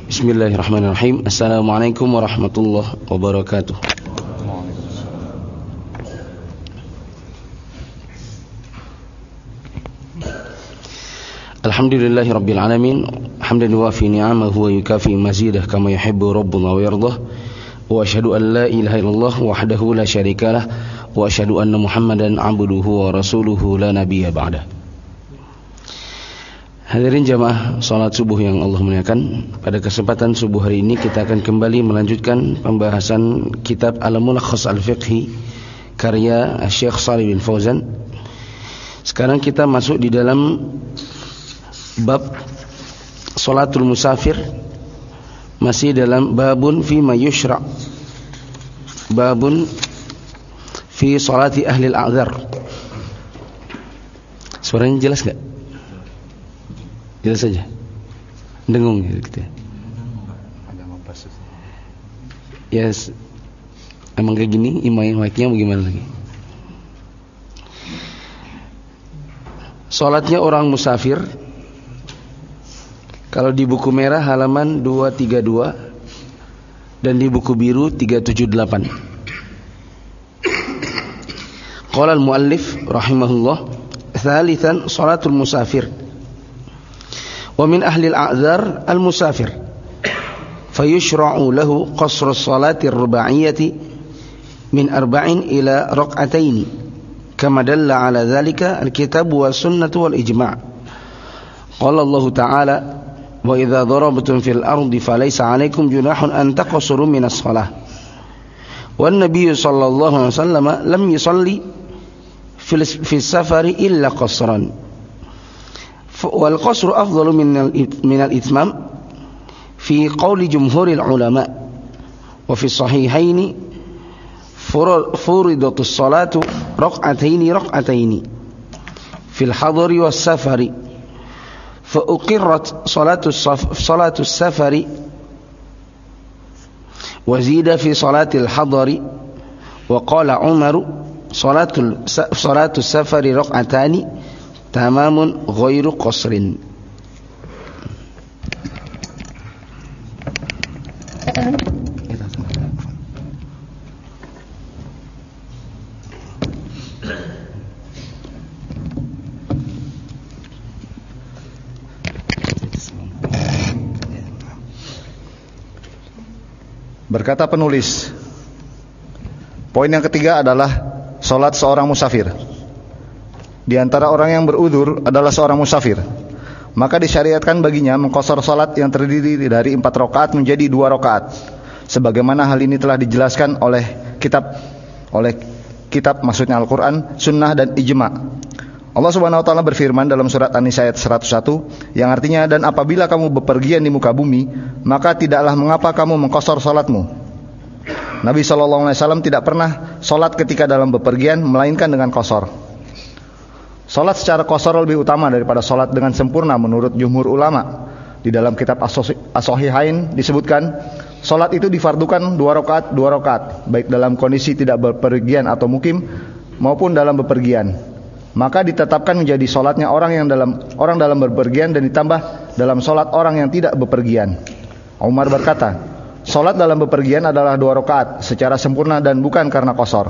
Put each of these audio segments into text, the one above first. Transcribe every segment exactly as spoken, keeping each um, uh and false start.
Bismillahirrahmanirrahim. Assalamualaikum warahmatullahi wabarakatuh. Alhamdulillahi rabbil alamin, hamdan yuwafi ni'amahu wa yukafi mazidah kama yuhibbu rabbuna wa yardah. Wa asyhadu an la ilaha illallah wahdahu la syarikalah wa asyhadu anna Muhammadan abduhu wa rasuluhu la nabiyya ba'dah. Hadirin jamaah salat subuh yang Allah muliakan, pada kesempatan subuh hari ini kita akan kembali melanjutkan pembahasan kitab Al-Mulakhas Al-Fiqhi karya Syekh Shalih bin Fauzan. Sekarang kita masuk di dalam bab salatul musafir, masih dalam babun fi ma yushra', babun fi salati ahli al-a'dzar. Suaranya jelas enggak? Jelas saja. Dengung gitu. Yes. Emang kayak gini imain mic-nya bagaimana lagi? Salatnya orang musafir, kalau di buku merah halaman dua tiga dua dan di buku biru tiga tujuh delapan. Qala al-muallif rahimahullah, tsalitsan salatul musafir. Wa min ahli al-a'dzar al-musafir fayushra'u lahu qasru as-salati ar-ruba'iyyati min arba'in ila rak'ataini kama dalla 'ala dhalika al-kitab wa sunnah wal ijma'. Qala Allah ta'ala wa idza darabtum fil ardi falaysa 'alaykum junahun an taqsuru min as-shalah. Wan nabiy sallallahu alaihi wasallam lam yusalli fil fi safari illa qasran. Wal qasru afdalu min al-itmam fi qawli jumhuril ulama. Wa fi sahihaini furidatus salatu rak'ataini rak'ataini fil hadari was safari fa uqirrat salatus salatus safari wa zida fi salatil hadari wa qala Umar salatul salatus safari rak'atani tamamun ghairu qasrin. Berkata penulis, poin yang ketiga adalah salat seorang musafir. Di antara orang yang berudzur adalah seorang musafir, maka disyariatkan baginya mengqashar salat yang terdiri dari empat rakaat menjadi dua rakaat, sebagaimana hal ini telah dijelaskan oleh kitab oleh kitab maksudnya Al-Qur'an, sunnah dan ijma'. Allah Subhanahu wa taala berfirman dalam surat An-Nisa ayat seratus satu yang artinya, dan apabila kamu bepergian di muka bumi, maka tidaklah mengapa kamu mengqashar salatmu. Nabi sallallahu alaihi wasallam tidak pernah salat ketika dalam bepergian melainkan dengan qashar. Salat secara qashar lebih utama daripada salat dengan sempurna menurut jumhur ulama. Di dalam kitab As-Sahihain disebutkan salat itu difardukan dua rakaat dua rakaat, baik dalam kondisi tidak bepergian atau mukim maupun dalam bepergian. Maka ditetapkan menjadi salatnya orang yang dalam orang dalam bepergian dan ditambah dalam salat orang yang tidak bepergian. Umar berkata, salat dalam bepergian adalah dua rakaat secara sempurna dan bukan karena qashar.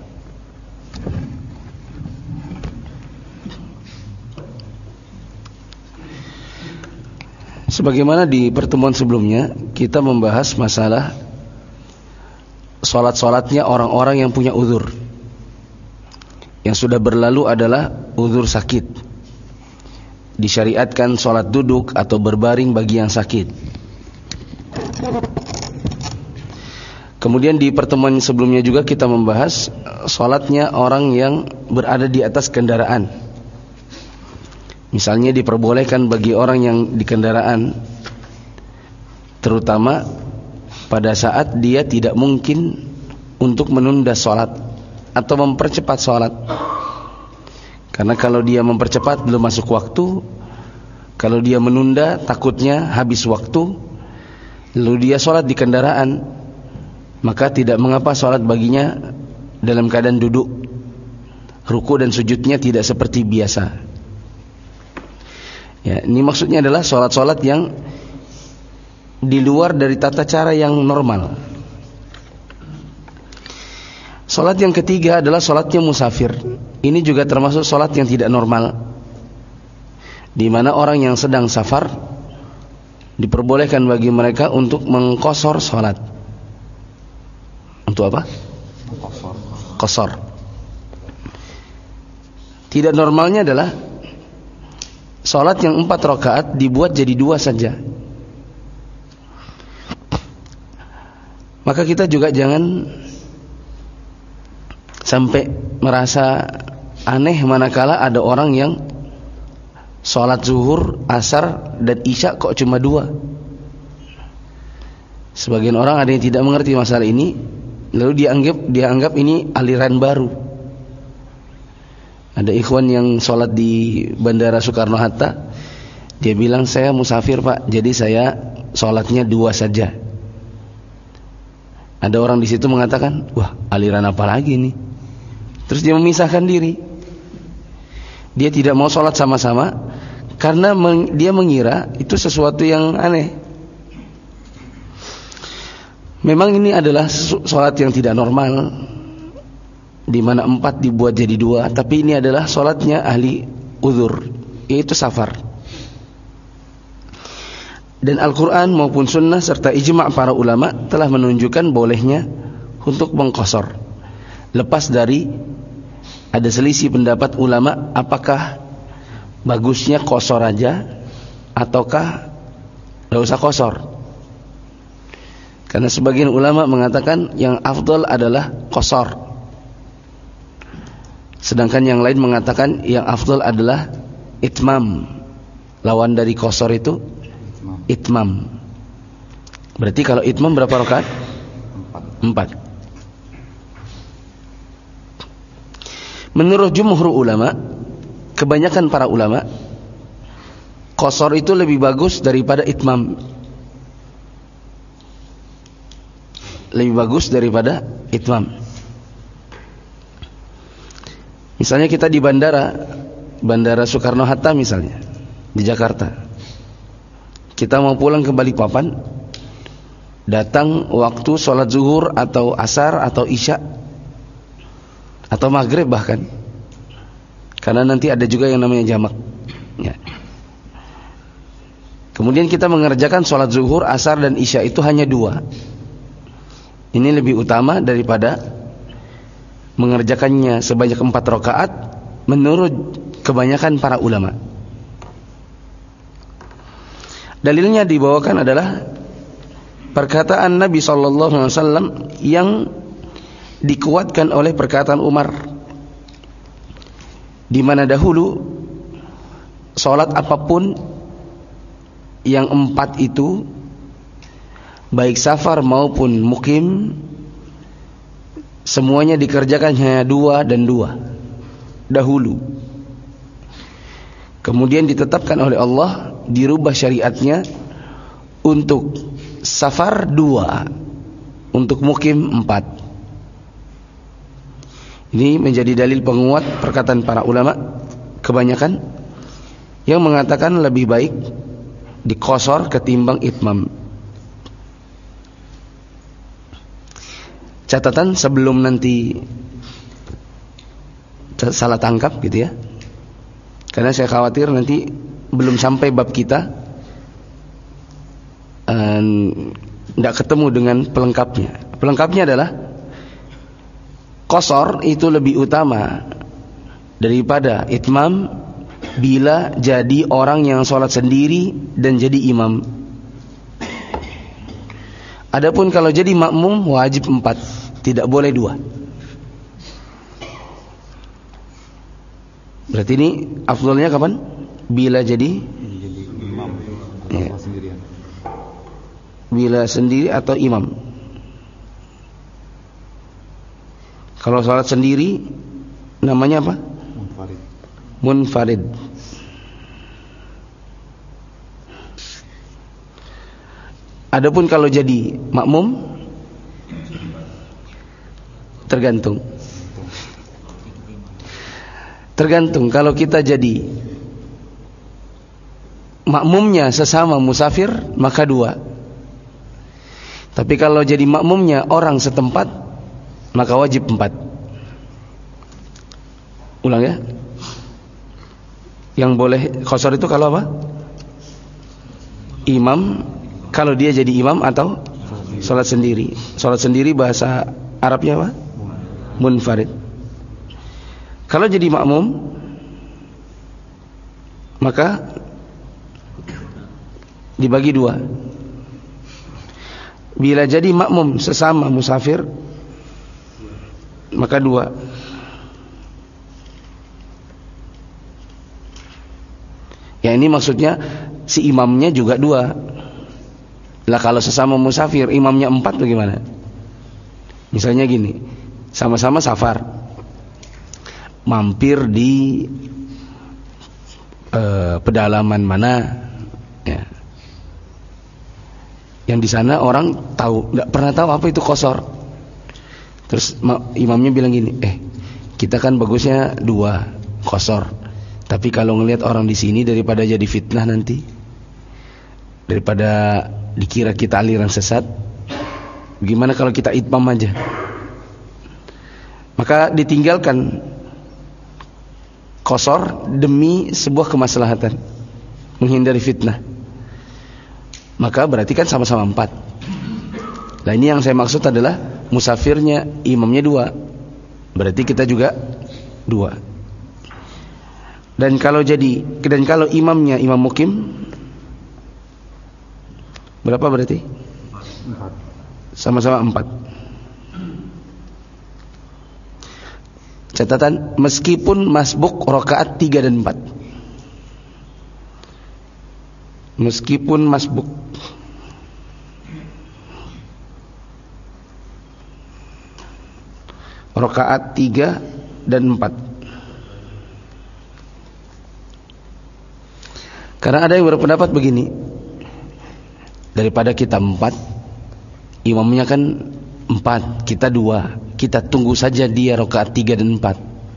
Sebagaimana di pertemuan sebelumnya kita membahas masalah salat-salatnya orang-orang yang punya uzur. Yang sudah berlalu adalah uzur sakit. Disyariatkan salat duduk atau berbaring bagi yang sakit. Kemudian di pertemuan sebelumnya juga kita membahas salatnya orang yang berada di atas kendaraan. Misalnya diperbolehkan bagi orang yang di kendaraan, terutama pada saat dia tidak mungkin untuk menunda sholat atau mempercepat sholat. Karena kalau dia mempercepat belum masuk waktu, kalau dia menunda takutnya habis waktu, lalu dia sholat di kendaraan, maka tidak mengapa sholat baginya dalam keadaan duduk. Ruku dan sujudnya tidak seperti biasa. Ya, ini maksudnya adalah sholat-sholat yang di luar dari tata cara yang normal. Salat yang ketiga adalah salatnya musafir. Ini juga termasuk salat yang tidak normal, di mana orang yang sedang safar diperbolehkan bagi mereka untuk mengqasar salat. Untuk apa? Qasar. Qasar. Tidak normalnya adalah salat yang empat rakaat dibuat jadi dua saja. Maka kita juga jangan sampai merasa aneh manakala ada orang yang sholat zuhur, asar, dan isya kok cuma dua. Sebagian orang ada yang tidak mengerti masalah ini, lalu dianggap dianggap ini aliran baru. Ada ikhwan yang sholat di Bandara Soekarno-Hatta, dia bilang saya musafir pak, jadi saya sholatnya dua saja. Ada orang di situ mengatakan, wah aliran apa lagi nih? Terus dia memisahkan diri. Dia tidak mau sholat sama-sama karena meng, dia mengira itu sesuatu yang aneh. Memang ini adalah sholat yang tidak normal, di mana empat dibuat jadi dua. Tapi ini adalah sholatnya ahli uzur, yaitu safar. Dan Al-Quran maupun Sunnah serta ijma' para ulama telah menunjukkan bolehnya untuk mengqasar. Lepas dari ada selisih pendapat ulama, apakah bagusnya qasar aja ataukah tidak usah qasar. Karena sebagian ulama mengatakan yang afdal adalah qasar, sedangkan yang lain mengatakan yang afdal adalah itmam. Lawan dari qasar itu itmam. Berarti kalau itmam berapa rakaat? Empat. Menurut jumhur ulama, kebanyakan para ulama, qasar itu lebih bagus daripada itmam. Lebih bagus daripada itmam. Misalnya kita di bandara, Bandara Soekarno-Hatta misalnya, di Jakarta. Kita mau pulang ke Balikpapan, datang waktu sholat zuhur atau asar atau isya atau maghrib bahkan, karena nanti ada juga yang namanya jamak ya. Kemudian kita mengerjakan sholat zuhur, asar dan isya itu hanya dua. Ini lebih utama daripada mengerjakannya sebanyak empat rakaat menurut kebanyakan para ulama. Dalilnya dibawakan adalah perkataan Nabi shallallahu alaihi wasallam yang dikuatkan oleh perkataan Umar, di mana dahulu salat apapun yang empat itu, baik safar maupun mukim, semuanya dikerjakan hanya dua dan dua dahulu. Kemudian ditetapkan oleh Allah, dirubah syariatnya untuk safar dua, untuk mukim empat. Ini menjadi dalil penguat perkataan para ulama kebanyakan yang mengatakan lebih baik diqasar ketimbang itmam. Catatan sebelum nanti salah tangkap gitu ya, karena saya khawatir nanti belum sampai bab kita tidak ketemu dengan pelengkapnya. Pelengkapnya adalah qasar itu lebih utama daripada itmam bila jadi orang yang sholat sendiri dan jadi imam. Adapun kalau jadi makmum wajib empat, tidak boleh dua. Berarti ini afdalnya kapan? Bila jadi imam ya. sendirian. Bila sendiri atau imam. Kalau salat sendiri namanya apa? Munfarid. Munfarid. Adapun kalau jadi makmum tergantung. Tergantung kalau kita jadi makmumnya sesama musafir maka dua. Tapi kalau jadi makmumnya orang setempat, maka wajib empat. Ulang ya. Yang boleh qasar itu kalau apa? Imam, kalau dia jadi imam atau salat sendiri. Salat sendiri bahasa Arabnya apa? Munfarid. Kalau jadi makmum, maka dibagi dua. Bila jadi makmum sesama musafir, maka dua. Ya ini maksudnya si imamnya juga dua. Lah kalau sesama musafir imamnya empat bagaimana? Misalnya gini, sama-sama safar, mampir di eh, pedalaman mana, ya. Yang di sana orang tahu, nggak pernah tahu apa itu qasar. Terus imamnya bilang gini, eh kita kan bagusnya dua qasar, tapi kalau ngelihat orang di sini daripada jadi fitnah nanti, daripada dikira kita aliran sesat, gimana kalau kita itmam aja? Maka ditinggalkan qasar demi sebuah kemaslahatan, menghindari fitnah. Maka berarti kan sama-sama empat. Nah ini yang saya maksud adalah musafirnya imamnya dua, berarti kita juga dua. Dan kalau jadi dan kalau imamnya imam mukim, berapa berarti? Empat. Sama-sama empat. Catatan, meskipun masbuk rakaat tiga dan empat. Meskipun masbuk, rakaat tiga dan empat. Karena ada yang berpendapat begini, daripada kita empat, imamnya kan empat, kita dua, kita tunggu saja dia rakaat tiga dan empat.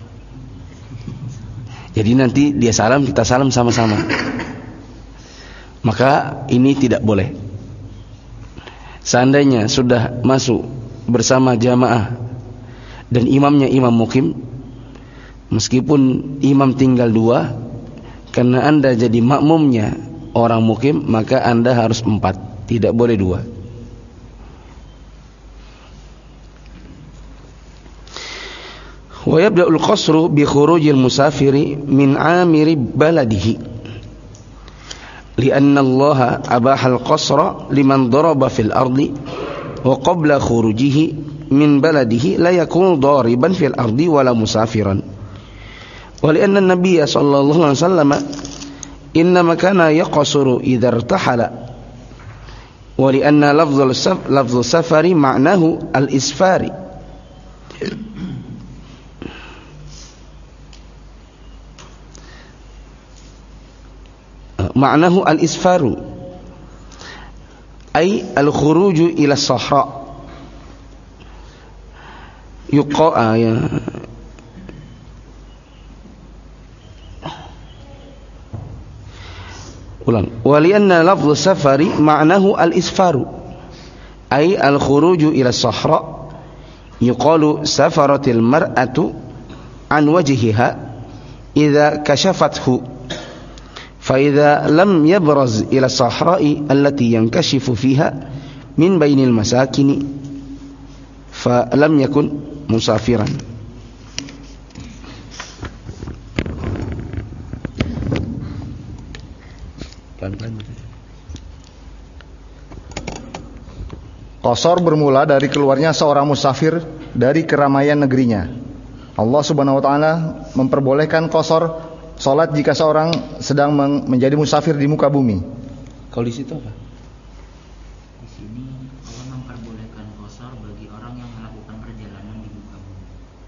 Jadi nanti dia salam, kita salam sama-sama. Maka ini tidak boleh. Seandainya sudah masuk bersama jamaah dan imamnya imam mukim, meskipun imam tinggal dua, karena anda jadi makmumnya orang mukim, maka anda harus empat, tidak boleh dua. Wa yabda'ul qasru bi khurujil musafiri min 'amiri baladihi. لأن الله أباح القصر لمن ضرب في الأرض وقبل خروجه من بلده لا يكون ضاربا في الأرض ولا مسافرا ولأن النبي صلى الله عليه وسلم إنما كان يقصر إذا ارتحل ولأن لفظ لفظ السفر معناه الإسفار معناه الإسفار أي الخروج إلى الصحراء يقال ولأن لفظ السفر معناه الإسفار أي الخروج إلى الصحراء يقال سفرت المرأة عن وجهها إذا كشفته فإذا لم يبرز إلى الصحراء التي ينكشف فيها من بين المساكن فلم يكن مسافرا. Qasar bermula dari keluarnya seorang musafir dari keramaian negerinya. Allah Subhanahu wa taala memperbolehkan qasar salat jika seorang sedang menjadi musafir di muka bumi. Kalau di situ apa? Di sini Allah memperbolehkan qasar bagi orang yang melakukan perjalanan di muka bumi.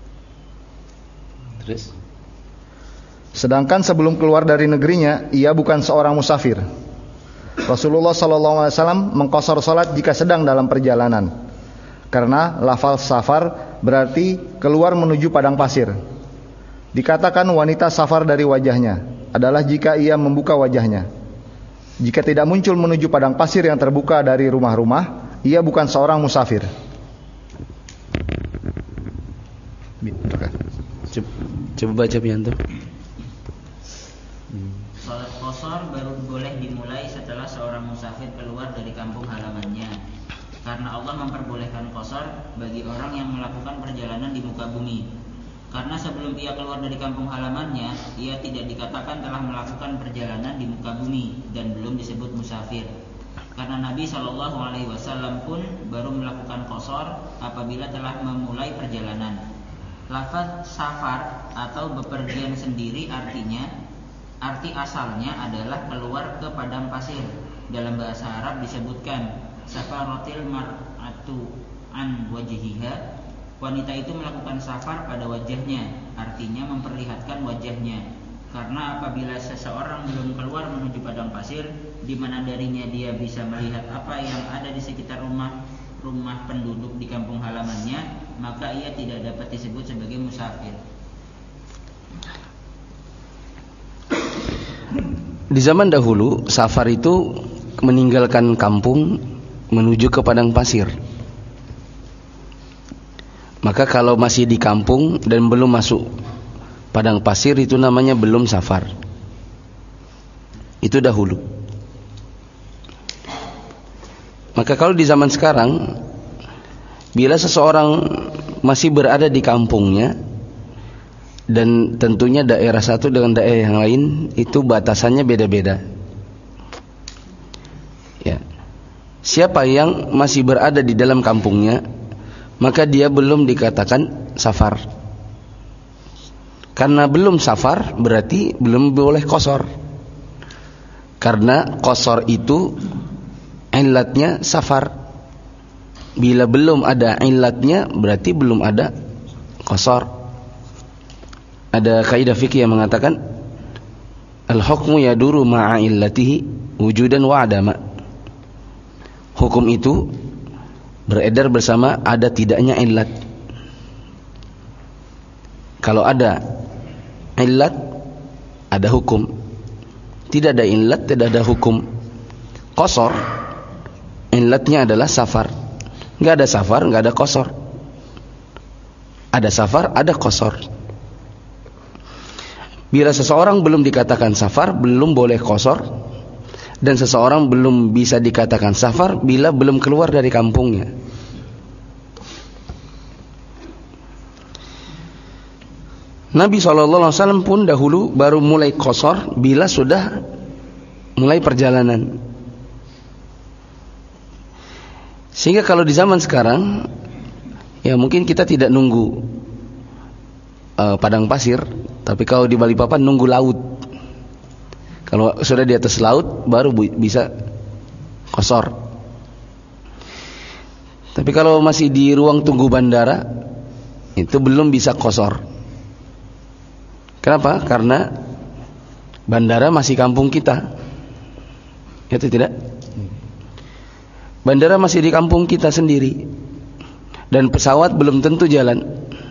Terus? Sedangkan sebelum keluar dari negerinya, ia bukan seorang musafir. Rasulullah sallallahu alaihi wasallam mengqasar salat jika sedang dalam perjalanan. Karena lafal safar berarti keluar menuju padang pasir. Dikatakan wanita safar dari wajahnya adalah jika ia membuka wajahnya. Jika tidak muncul menuju padang pasir yang terbuka dari rumah-rumah, ia bukan seorang musafir. Coba baca pianto. Salat qashar baru boleh dimulai setelah seorang musafir keluar dari kampung halamannya, karena Allah memperbolehkan qashar bagi orang yang melakukan perjalanan di muka bumi. Karena sebelum ia keluar dari kampung halamannya, ia tidak dikatakan telah melakukan perjalanan di muka bumi dan belum disebut musafir. Karena Nabi shallallahu alaihi wasallam pun baru melakukan qashar apabila telah memulai perjalanan. Lafaz safar atau bepergian sendiri artinya arti asalnya adalah keluar ke padang pasir. Dalam bahasa Arab disebutkan safaratil mar'atu an wajhiha. Wanita itu melakukan safar pada wajahnya, artinya memperlihatkan wajahnya. Karena apabila seseorang belum keluar menuju padang pasir, di mana darinya dia bisa melihat apa yang ada di sekitar rumah rumah penduduk di kampung halamannya, maka ia tidak dapat disebut sebagai musafir. Di zaman dahulu, safar itu meninggalkan kampung menuju ke padang pasir. Maka kalau masih di kampung dan belum masuk padang pasir, itu namanya belum safar. Itu dahulu. Maka kalau di zaman sekarang, bila seseorang masih berada di kampungnya, dan tentunya daerah satu dengan daerah yang lain itu batasannya beda-beda. Ya. Siapa yang masih berada di dalam kampungnya, maka dia belum dikatakan safar. Karena belum safar berarti belum boleh qashar. Karena qashar itu illatnya safar. Bila belum ada illatnya berarti belum ada qashar. Ada kaidah fikih yang mengatakan al-hukmu yaduru ma'a illatihi wujudan wa adama. Hukum itu beredar bersama ada tidaknya illat. Kalau ada illat, ada hukum. Tidak ada illat, tidak ada hukum. Qashar, illatnya adalah safar. Enggak ada safar, enggak ada qashar. Ada safar, ada qashar. Bila seseorang belum dikatakan safar, belum boleh qashar. Dan seseorang belum bisa dikatakan safar bila belum keluar dari kampungnya. Nabi shallallahu alaihi wasallam pun dahulu baru mulai qashar bila sudah mulai perjalanan. Sehingga kalau di zaman sekarang, ya mungkin kita tidak nunggu uh, padang pasir, tapi kalau di Balikpapan nunggu laut. Kalau sudah di atas laut baru bisa qashar. Tapi kalau masih di ruang tunggu bandara, itu belum bisa qashar. Kenapa? Karena bandara masih kampung kita. Itu tidak? Bandara masih di kampung kita sendiri. Dan pesawat belum tentu jalan.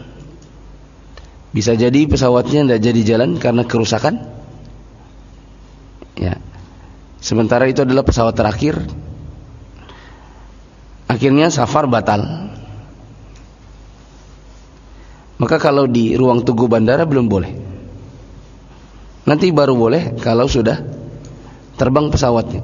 Bisa jadi pesawatnya tidak jadi jalan karena kerusakan. Ya. Sementara itu adalah pesawat terakhir. Akhirnya safar batal. Maka kalau di ruang tunggu bandara belum boleh. Nanti baru boleh kalau sudah terbang pesawatnya.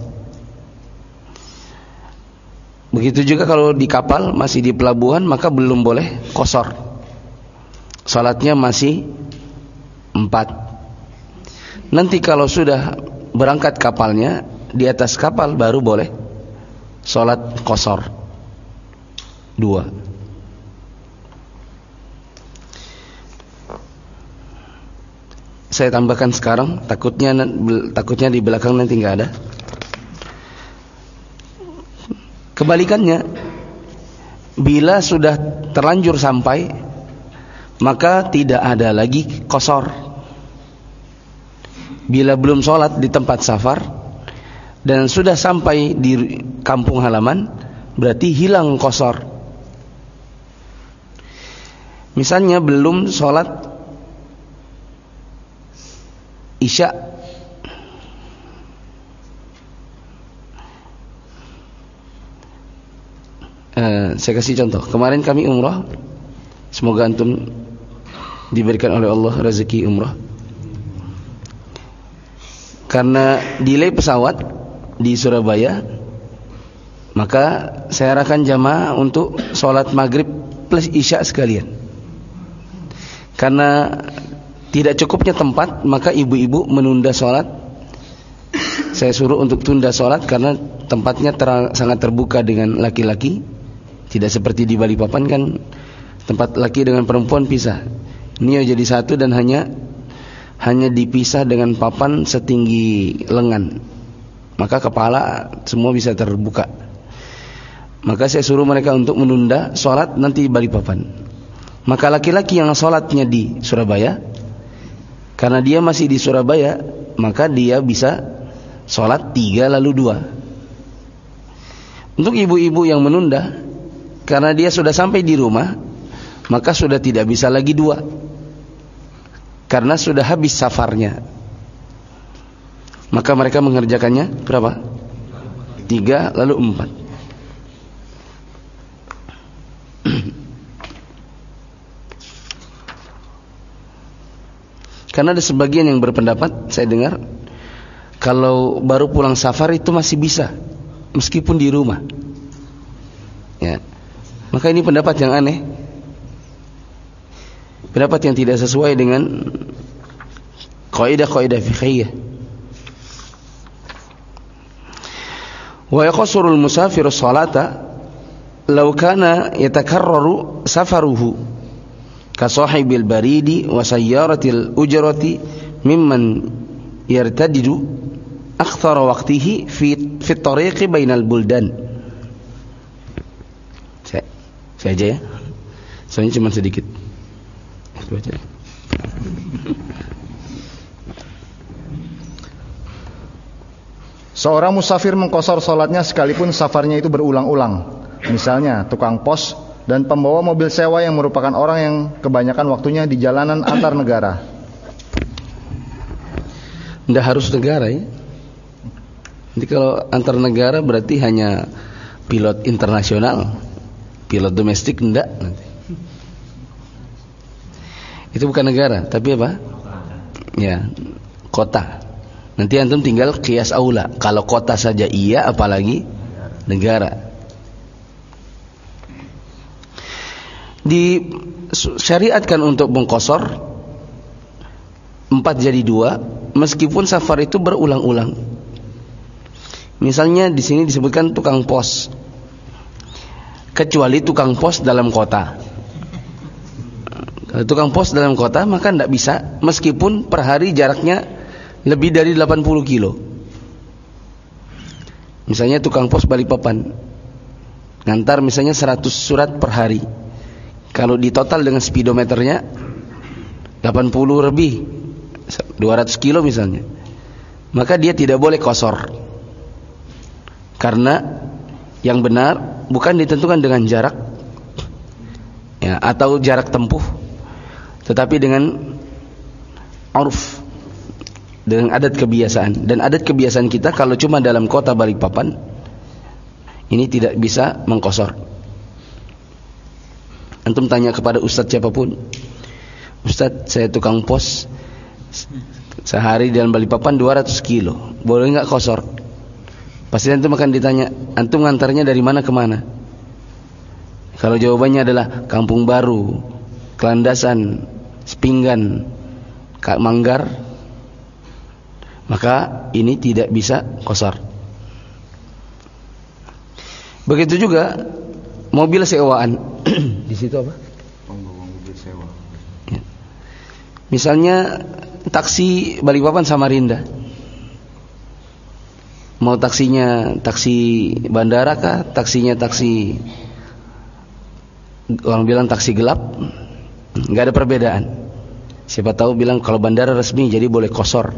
Begitu juga kalau di kapal masih di pelabuhan, maka belum boleh qashar. Salatnya masih empat. Nanti kalau sudah berangkat kapalnya, di atas kapal baru boleh salat qashar dua. Saya tambahkan sekarang, takutnya takutnya di belakang nanti nggak ada. Kebalikannya, bila sudah terlanjur sampai, maka tidak ada lagi qashar. Bila belum sholat di tempat safar dan sudah sampai di kampung halaman, berarti hilang qashar. Misalnya belum sholat Isya, uh, saya kasih contoh. Kemarin kami umrah. Semoga antum diberikan oleh Allah rezeki umrah. Karena delay pesawat di Surabaya, maka saya arahkan jamaah untuk sholat maghrib plus isya sekalian. Karena tidak cukupnya tempat, maka ibu-ibu menunda sholat. Saya suruh untuk tunda sholat karena tempatnya ter- sangat terbuka dengan laki-laki. Tidak seperti di Balikpapan kan tempat laki dengan perempuan pisah. Ini jadi satu dan hanya hanya dipisah dengan papan setinggi lengan. Maka kepala semua bisa terbuka. Maka saya suruh mereka untuk menunda sholat nanti di Balikpapan. Maka laki-laki yang sholatnya di Surabaya, karena dia masih di Surabaya, maka dia bisa sholat tiga lalu dua. Untuk ibu-ibu yang menunda, karena dia sudah sampai di rumah, maka sudah tidak bisa lagi dua, karena sudah habis safarnya. Maka mereka mengerjakannya berapa? Tiga lalu empat. Karena ada sebagian yang berpendapat, saya dengar, kalau baru pulang safar itu masih bisa, meskipun di rumah. Ya. Maka ini pendapat yang aneh, pendapat yang tidak sesuai dengan kaidah-kaidah fiqhiyah. Wa yaqsurul musafiru sholata law kana yatakarraru safaruhu ka sahibil baridi wa sayyaratil ujrati mimman yartadidu akthara waqtihi fi fi tariqi bainal buldan. Saya, saya aja ya. Soalnya cuma sedikit. Itu aja. Seorang musafir mengqashar salatnya sekalipun safarnya itu berulang-ulang. Misalnya tukang pos dan pembawa mobil sewa yang merupakan orang yang kebanyakan waktunya di jalanan antar negara. Tidak harus negara ya. Nanti kalau antar negara berarti hanya pilot internasional, pilot domestik enggak nanti. Itu bukan negara, tapi apa? Ya, kota. Nanti antum tinggal qiyas aula. Kalau kota saja iya, apalagi negara. Disyariatkan untuk mengqashar empat jadi dua, meskipun safar itu berulang-ulang. Misalnya di sini disebutkan tukang pos, kecuali tukang pos dalam kota. Kalau tukang pos dalam kota maka tidak bisa, meskipun per hari jaraknya lebih dari delapan puluh kilo. Misalnya tukang pos Balikpapan ngantar misalnya seratus surat per hari. Kalau di total dengan speedometernya delapan puluh lebih, dua ratus kilo misalnya, maka dia tidak boleh qashar. Karena yang benar bukan ditentukan dengan jarak ya, atau jarak tempuh, tetapi dengan urf, dengan adat kebiasaan. Dan adat kebiasaan kita kalau cuma dalam kota Balikpapan ini tidak bisa mengqashar. Antum tanya kepada ustadz siapapun, ustadz saya tukang pos sehari dalam Balikpapan dua ratus kilo, boleh nggak qashar? Pasti antum akan ditanya, antum ngantarnya dari mana ke mana? Kalau jawabannya adalah Kampung Baru, Kelandasan, Sepinggan, Kak Manggar, maka ini tidak bisa qashar. Begitu juga mobil sewaan. Di situ apa? Pembawa mobil sewa. Ya. Misalnya taksi Balikpapan Samarinda. Mau taksinya taksi bandara kah? Taksinya taksi, orang bilang taksi gelap, nggak ada perbedaan. Siapa tahu bilang kalau bandara resmi jadi boleh qashar.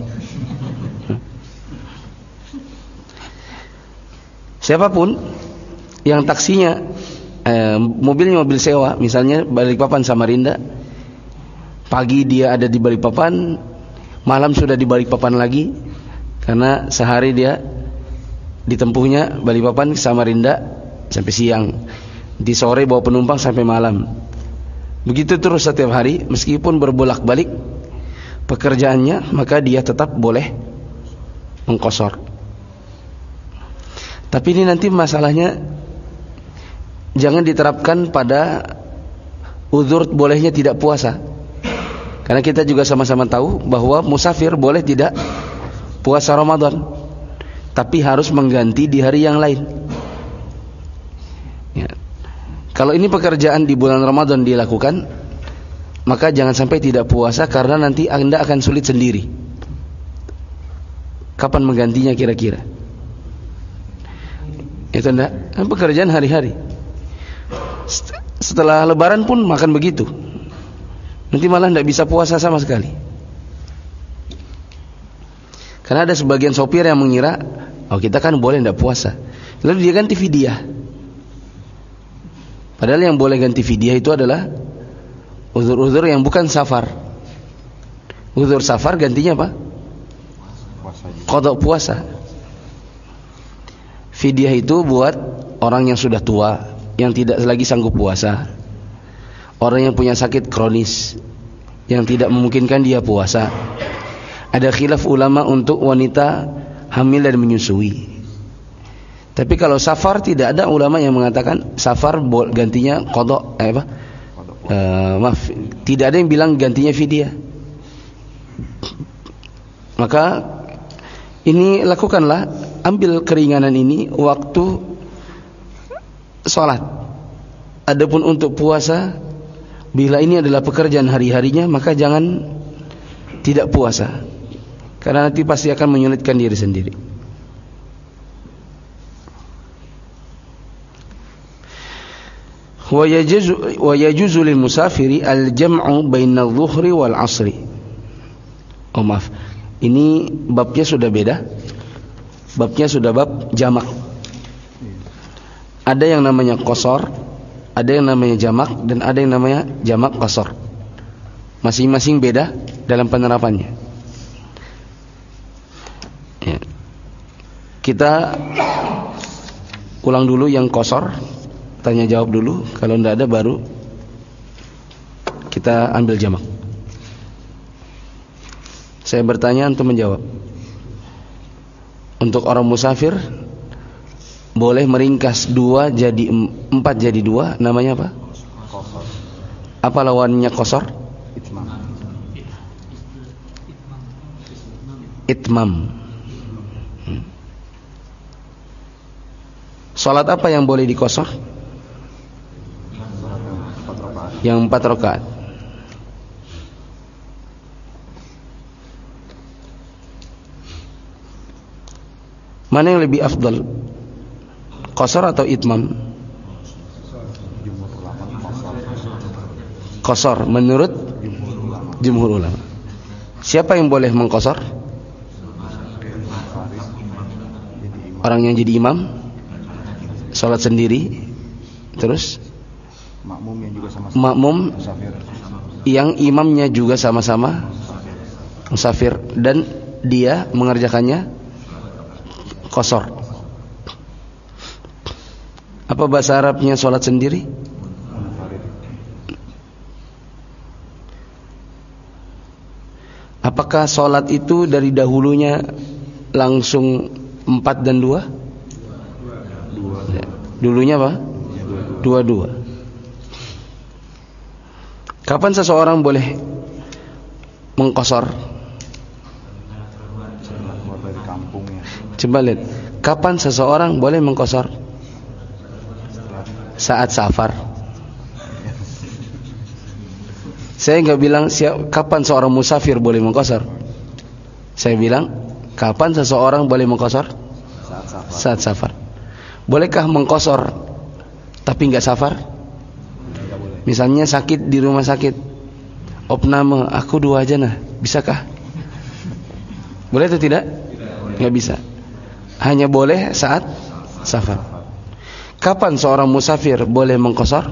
Siapapun yang taksinya eh, mobilnya mobil sewa, misalnya Balikpapan Samarinda, pagi dia ada di Balikpapan, malam sudah di Balikpapan lagi, karena sehari dia ditempuhnya Balikpapan Samarinda sampai siang. Di sore bawa penumpang sampai malam. Begitu terus setiap hari, meskipun berbolak-balik pekerjaannya, maka dia tetap boleh mengqashar. Tapi ini nanti masalahnya jangan diterapkan pada uzur bolehnya tidak puasa. Karena kita juga sama-sama tahu bahwa musafir boleh tidak puasa Ramadan, tapi harus mengganti di hari yang lain. Ya. Kalau ini pekerjaan di bulan Ramadan dilakukan, maka jangan sampai tidak puasa, karena nanti Anda akan sulit sendiri. Kapan menggantinya kira-kira? Itu enggak, pekerjaan hari-hari. Setelah Lebaran pun makan begitu. Nanti malah tidak bisa puasa sama sekali. Karena ada sebagian sopir yang mengira, oh kita kan boleh tidak puasa, lalu dia ganti fidyah. Padahal yang boleh ganti fidyah itu adalah uzur-uzur yang bukan safar. Uzur safar gantinya apa? Qada puasa. Fidyah itu buat orang yang sudah tua, yang tidak lagi sanggup puasa, orang yang punya sakit kronis yang tidak memungkinkan dia puasa. Ada khilaf ulama untuk wanita hamil dan menyusui. Tapi kalau safar tidak ada ulama yang mengatakan safar gantinya qada eh apa? Uh, maaf, tidak ada yang bilang gantinya fidyah. Maka ini lakukanlah, ambil keringanan ini waktu sholat. Adapun untuk puasa, bila ini adalah pekerjaan hari-harinya, maka jangan tidak puasa, karena nanti pasti akan menyulitkan diri sendiri. Wa yajuzu wa yajuzu lil musafiri al jam'u baina adh-dhuhri wal 'ashri. Oh maaf, ini babnya sudah beda. Babnya sudah bab jamak. Ada yang namanya qashar, ada yang namanya jamak, dan ada yang namanya jamak qashar. Masing-masing beda dalam penerapannya. Ya. Kita ulang dulu yang qashar, tanya jawab dulu. Kalau tidak ada baru kita ambil jamak. Saya bertanya, antum menjawab. Untuk orang musafir boleh meringkas dua jadi empat jadi dua, namanya apa? Qashar. Apa lawannya qashar? Itmam. Itmam. Hmm. Salat apa yang boleh diqashar? Yang empat rakaat. Mana yang lebih afdal? Qashar atau itmam? Qashar menurut jumhur ulama. Siapa yang boleh mengqashar? Orang yang jadi imam, salat sendiri, terus makmum yang juga sama-sama makmum musafir, yang imamnya juga sama-sama musafir, dan dia mengerjakannya qashar. Apa bahasa Arabnya salat sendiri? Apakah salat itu dari dahulunya langsung empat dan dua? Dua. Dulunya apa? Dua-dua. Kapan seseorang boleh mengqashar? Coba lihat, kapan seseorang boleh mengqashar? Saat safar. Saya enggak bilang siap, kapan seorang musafir boleh mengqashar. Saya bilang kapan seseorang boleh mengqashar? Saat safar. Saat safar. Bolehkah mengqashar tapi enggak safar? Misalnya sakit di rumah sakit, opname, aku dua aja nah, bisakah? Boleh atau tidak? Enggak bisa. Hanya boleh saat safar. Kapan seorang musafir boleh mengqashar?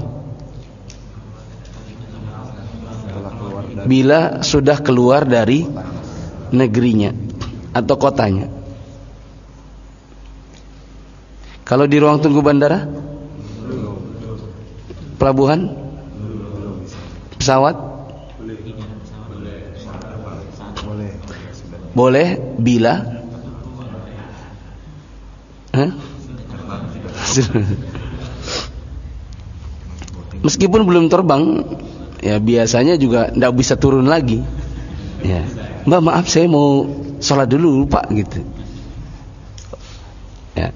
Bila sudah keluar dari negerinya atau kotanya. Kalau di ruang tunggu bandara? pelabuhan? Pesawat? Boleh bila? Hah? Meskipun belum terbang, ya biasanya juga tidak bisa turun lagi. Ya, Mbak maaf saya mau sholat dulu Pak gitu. Ya.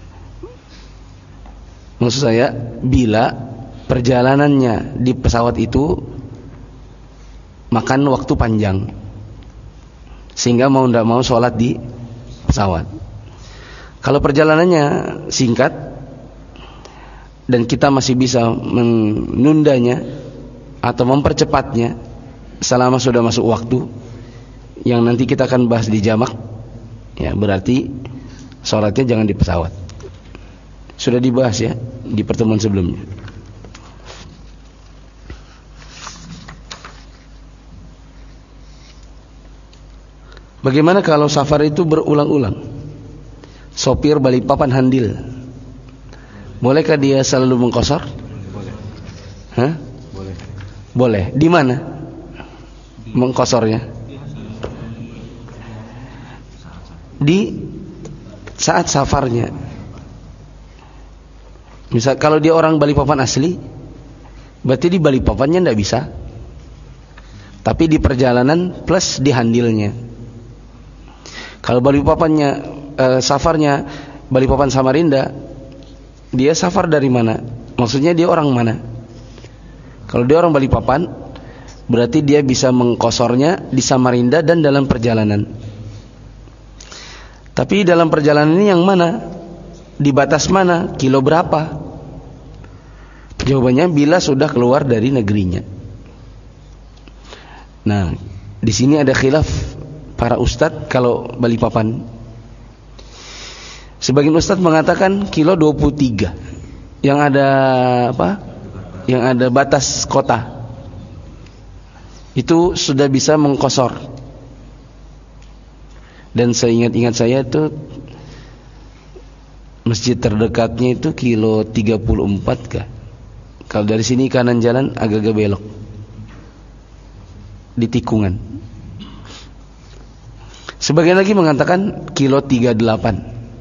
Maksud saya bila perjalanannya di pesawat itu makan waktu panjang, sehingga mau tidak mau sholat di pesawat. Kalau perjalanannya singkat dan kita masih bisa menundanya atau mempercepatnya selama sudah masuk waktu yang nanti kita akan bahas di jamak, ya berarti sholatnya jangan di pesawat. Sudah dibahas ya di pertemuan sebelumnya. Bagaimana kalau safar itu berulang-ulang? Sopir Balikpapan Handil, bolehkah dia selalu mengqashar? Boleh. Hah? Boleh. Boleh. Di mana mengqasharnya? Di saat safarnya. Misal kalau dia orang Balikpapan asli, berarti di Balikpapannya tidak bisa, tapi di perjalanan plus di Handilnya. Kalau Balikpapannya eh, safarnya Balikpapan Samarinda, dia safar dari mana? Maksudnya dia orang mana? Kalau dia orang Balikpapan, berarti dia bisa mengqasharnya di Samarinda dan dalam perjalanan. Tapi dalam perjalanan ini yang mana? Di batas mana? Kilo berapa? Jawabannya bila sudah keluar dari negerinya. Nah, di sini ada khilaf para ustadz kalau Balikpapan. Sebagian ustadz mengatakan kilo dua puluh tiga. Yang ada apa? Yang ada batas kota. Itu sudah bisa mengqashar. Dan seingat-ingat saya itu masjid terdekatnya itu kilo tiga puluh empat kah? Kalau dari sini kanan jalan agak-agak belok di tikungan. Sebagian lagi mengatakan kilo tiga puluh delapan.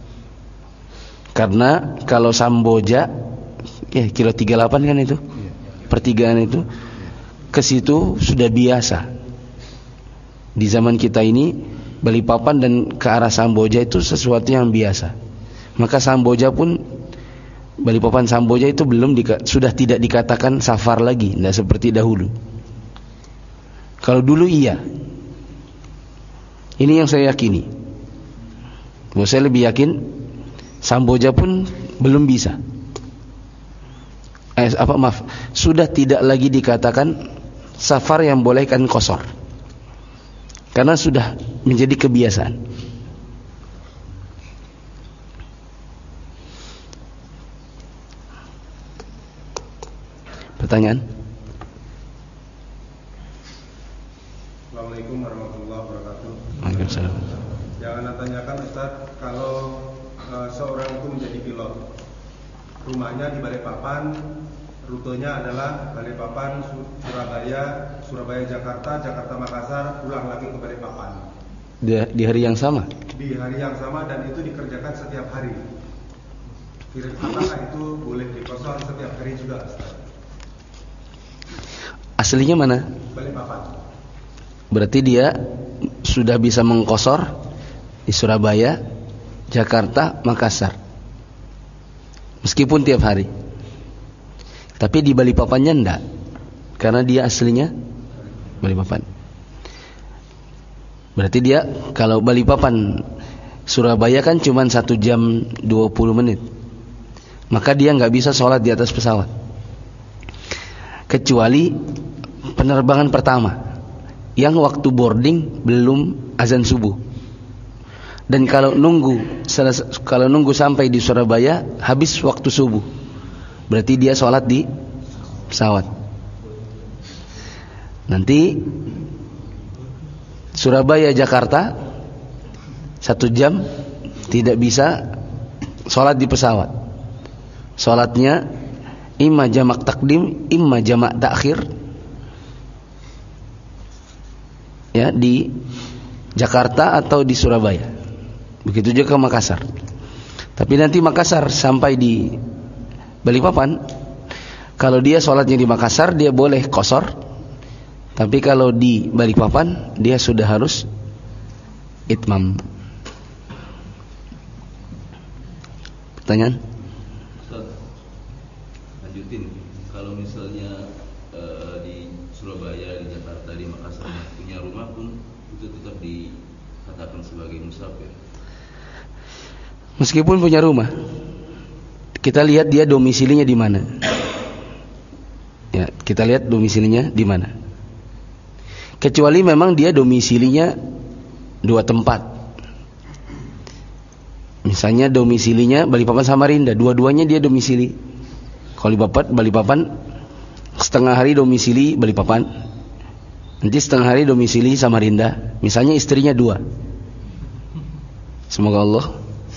Karena kalau Samboja, ya kilo tiga puluh delapan kan itu, pertigaan itu, ke situ sudah biasa. Di zaman kita ini, Balikpapan dan ke arah Samboja itu sesuatu yang biasa. Maka Samboja pun, Balikpapan Samboja itu belum dika, sudah tidak dikatakan safar lagi, tidak seperti dahulu. Kalau dulu iya. Ini yang saya yakini. Bahwa saya lebih yakin Samboja pun belum bisa. Eh, apa maaf, sudah tidak lagi dikatakan safar yang bolehkan qashar. Karena sudah menjadi kebiasaan. Pertanyaan? Assalamualaikum warahmatullahi wabarakatuh. Waalaikumsalam. Jangan tanyakan Ustaz, kalau uh, seorang itu menjadi pilot, rumahnya di Balikpapan, rutenya adalah Balikpapan, Surabaya, Surabaya Jakarta, Jakarta Makassar, pulang lagi ke Balikpapan. Di, di hari yang sama? Di hari yang sama dan itu dikerjakan setiap hari. Apakah itu boleh diqashar setiap hari juga Ustaz? Aslinya mana? Balikpapan. Berarti dia sudah bisa mengqashar di Surabaya, Jakarta, Makassar. Meskipun tiap hari. Tapi di Balikpapannya enggak. Karena dia aslinya Balikpapan. Berarti dia kalau Balikpapan Surabaya kan cuma satu jam dua puluh menit. Maka dia enggak bisa sholat di atas pesawat. Kecuali penerbangan pertama yang waktu boarding belum azan subuh. Dan kalau nunggu kalau nunggu sampai di Surabaya habis waktu subuh, berarti dia sholat di pesawat. Nanti Surabaya Jakarta satu jam tidak bisa sholat di pesawat. Sholatnya imma jamak takdim, imma jamak takhir. Ya, di Jakarta atau di Surabaya. Begitu juga ke Makassar. Tapi nanti Makassar sampai di Balikpapan, kalau dia sholatnya di Makassar dia boleh qasar. Tapi kalau di Balikpapan dia sudah harus itmam. Pertanyaan? Ustaz, lanjutin. Kalau misalnya uh, di Surabaya, di Jakarta, di Makassar punya rumah pun itu tetap dikatakan sebagai musafir. Meskipun punya rumah, kita lihat dia domisilinya di mana. Ya, kita lihat domisilinya di mana. Kecuali memang dia domisilinya dua tempat. Misalnya domisilinya Balikpapan Samarinda, dua-duanya dia domisili. Kalau Balikpapan, Balikpapan setengah hari domisili Balikpapan, nanti setengah hari domisili Samarinda. Misalnya istrinya dua. Semoga Allah.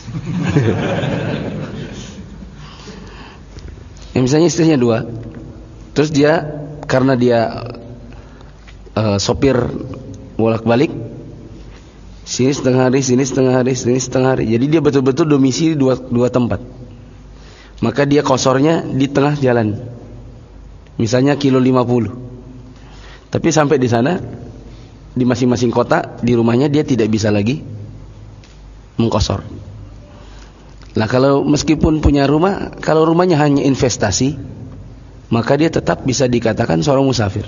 Ya, misalnya istrinya dua, terus dia karena dia uh, sopir bolak-balik, sini setengah hari, sini setengah hari, sini setengah hari. Jadi dia betul-betul domisili dua, dua tempat. Maka dia kosornya di tengah jalan. Misalnya kilo lima puluh. Tapi sampai di sana, di masing-masing kota, di rumahnya dia tidak bisa lagi mengkosor. Nah, kalau meskipun punya rumah, kalau rumahnya hanya investasi, maka dia tetap bisa dikatakan seorang musafir.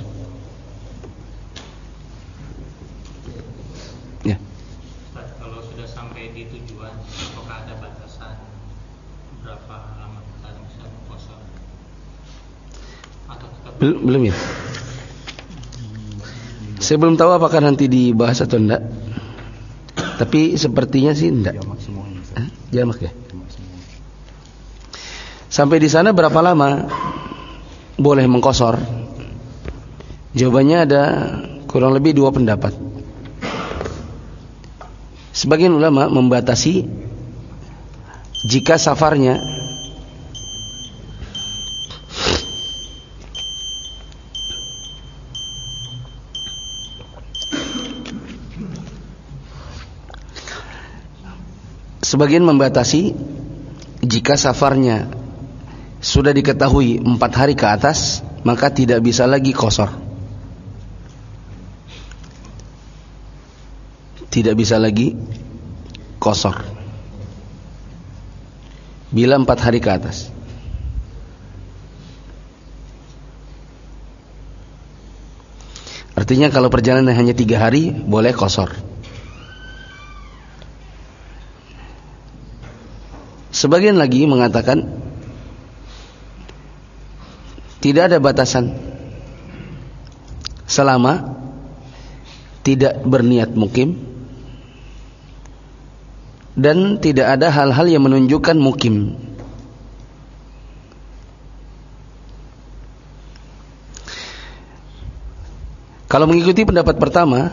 Ya. Kalau sudah sampai di tujuan, apakah ada batasan berapa lama kita bisa mengkosor? Atau tetap Belum, belum ya. Saya belum tahu apakah nanti dibahas atau enggak. Tapi sepertinya sih enggak. Jamak ya. Sampai di sana berapa lama boleh mengkosor? Jawabannya ada kurang lebih dua pendapat. Sebagian ulama membatasi jika safarnya Sebagian membatasi jika safarnya sudah diketahui empat hari ke atas, maka tidak bisa lagi qasar. Tidak bisa lagi qasar bila empat hari ke atas. Artinya kalau perjalanan hanya tiga hari boleh qasar. Sebagian lagi mengatakan tidak ada batasan selama tidak berniat mukim dan tidak ada hal-hal yang menunjukkan mukim. Kalau mengikuti pendapat pertama,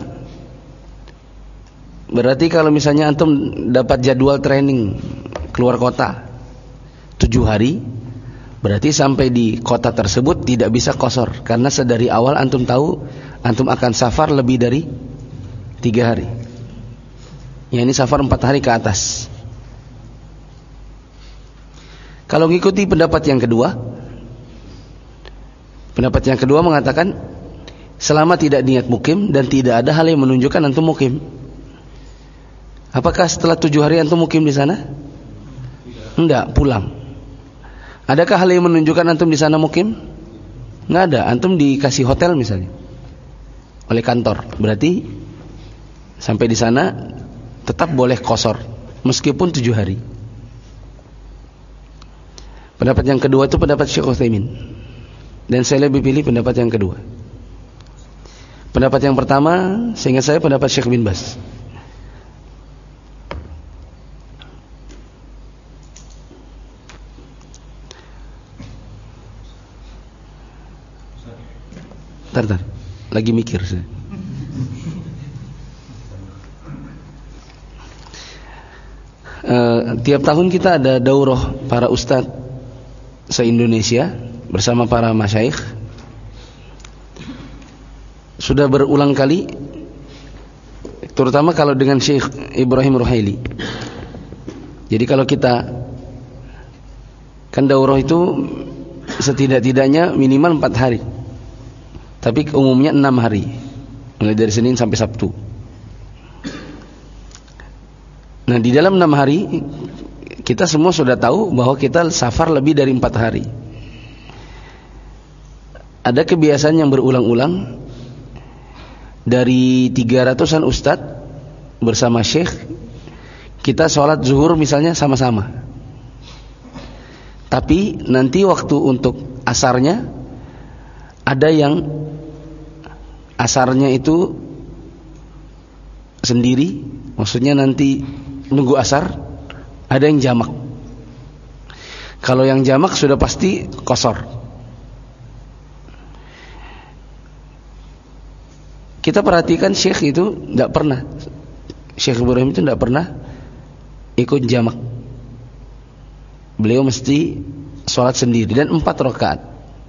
berarti kalau misalnya antum dapat jadwal training keluar kota tujuh hari, berarti sampai di kota tersebut tidak bisa qasar, karena sedari awal antum tahu antum akan safar lebih dari tiga hari. Ya, ini safar empat hari ke atas. Kalau mengikuti pendapat yang kedua, pendapat yang kedua mengatakan selama tidak niat mukim dan tidak ada hal yang menunjukkan antum mukim. Apakah setelah tujuh hari antum mukim di sana? Enggak, pulang. Adakah hal yang menunjukkan antum di sana mukim? Enggak ada. Antum dikasih hotel misalnya oleh kantor, berarti sampai di sana tetap boleh qasar meskipun tujuh hari. Pendapat yang kedua itu pendapat Syekh Utsaimin, dan saya lebih pilih pendapat yang kedua. Pendapat yang pertama, seingat saya pendapat Syekh bin Baz. Tar, tar. Lagi mikir saya. Uh, tiap tahun kita ada daurah para ustadz se-Indonesia bersama para masyayikh sudah berulang kali, terutama kalau dengan Syekh Ibrahim Ruhaili. Jadi kalau kita kan daurah itu setidak-tidaknya minimal empat hari, tapi umumnya enam hari, mulai dari Senin sampai Sabtu. Nah, di dalam enam hari kita semua sudah tahu bahwa kita safar lebih dari empat hari. Ada kebiasaan yang berulang-ulang dari tiga ratusan ustadz bersama syekh, kita sholat zuhur misalnya sama-sama, tapi nanti waktu untuk asarnya ada yang asarnya itu sendiri, maksudnya nanti nunggu asar, ada yang jamak. Kalau yang jamak sudah pasti qashar. Kita perhatikan syekh itu tidak pernah, Syekh Ibrahim itu tidak pernah ikut jamak. Beliau mesti sholat sendiri dan empat rakaat.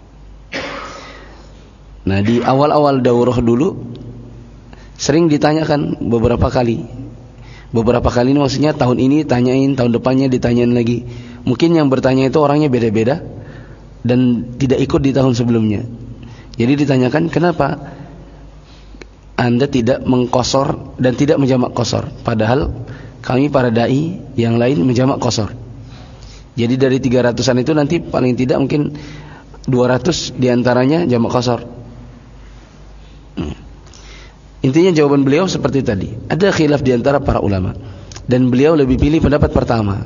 Nah, di awal-awal daurah dulu sering ditanyakan beberapa kali. Beberapa kali ini maksudnya tahun ini tanyain, tahun depannya ditanyain lagi. Mungkin yang bertanya itu orangnya beda-beda dan tidak ikut di tahun sebelumnya. Jadi ditanyakan, kenapa Anda tidak mengqashar dan tidak menjamak qashar, padahal kami para dai yang lain menjamak qashar. Jadi dari tiga ratusan itu nanti paling tidak mungkin dua ratus diantaranya jamak qashar. Intinya jawaban beliau seperti tadi. Ada khilaf diantara para ulama, dan beliau lebih pilih pendapat pertama.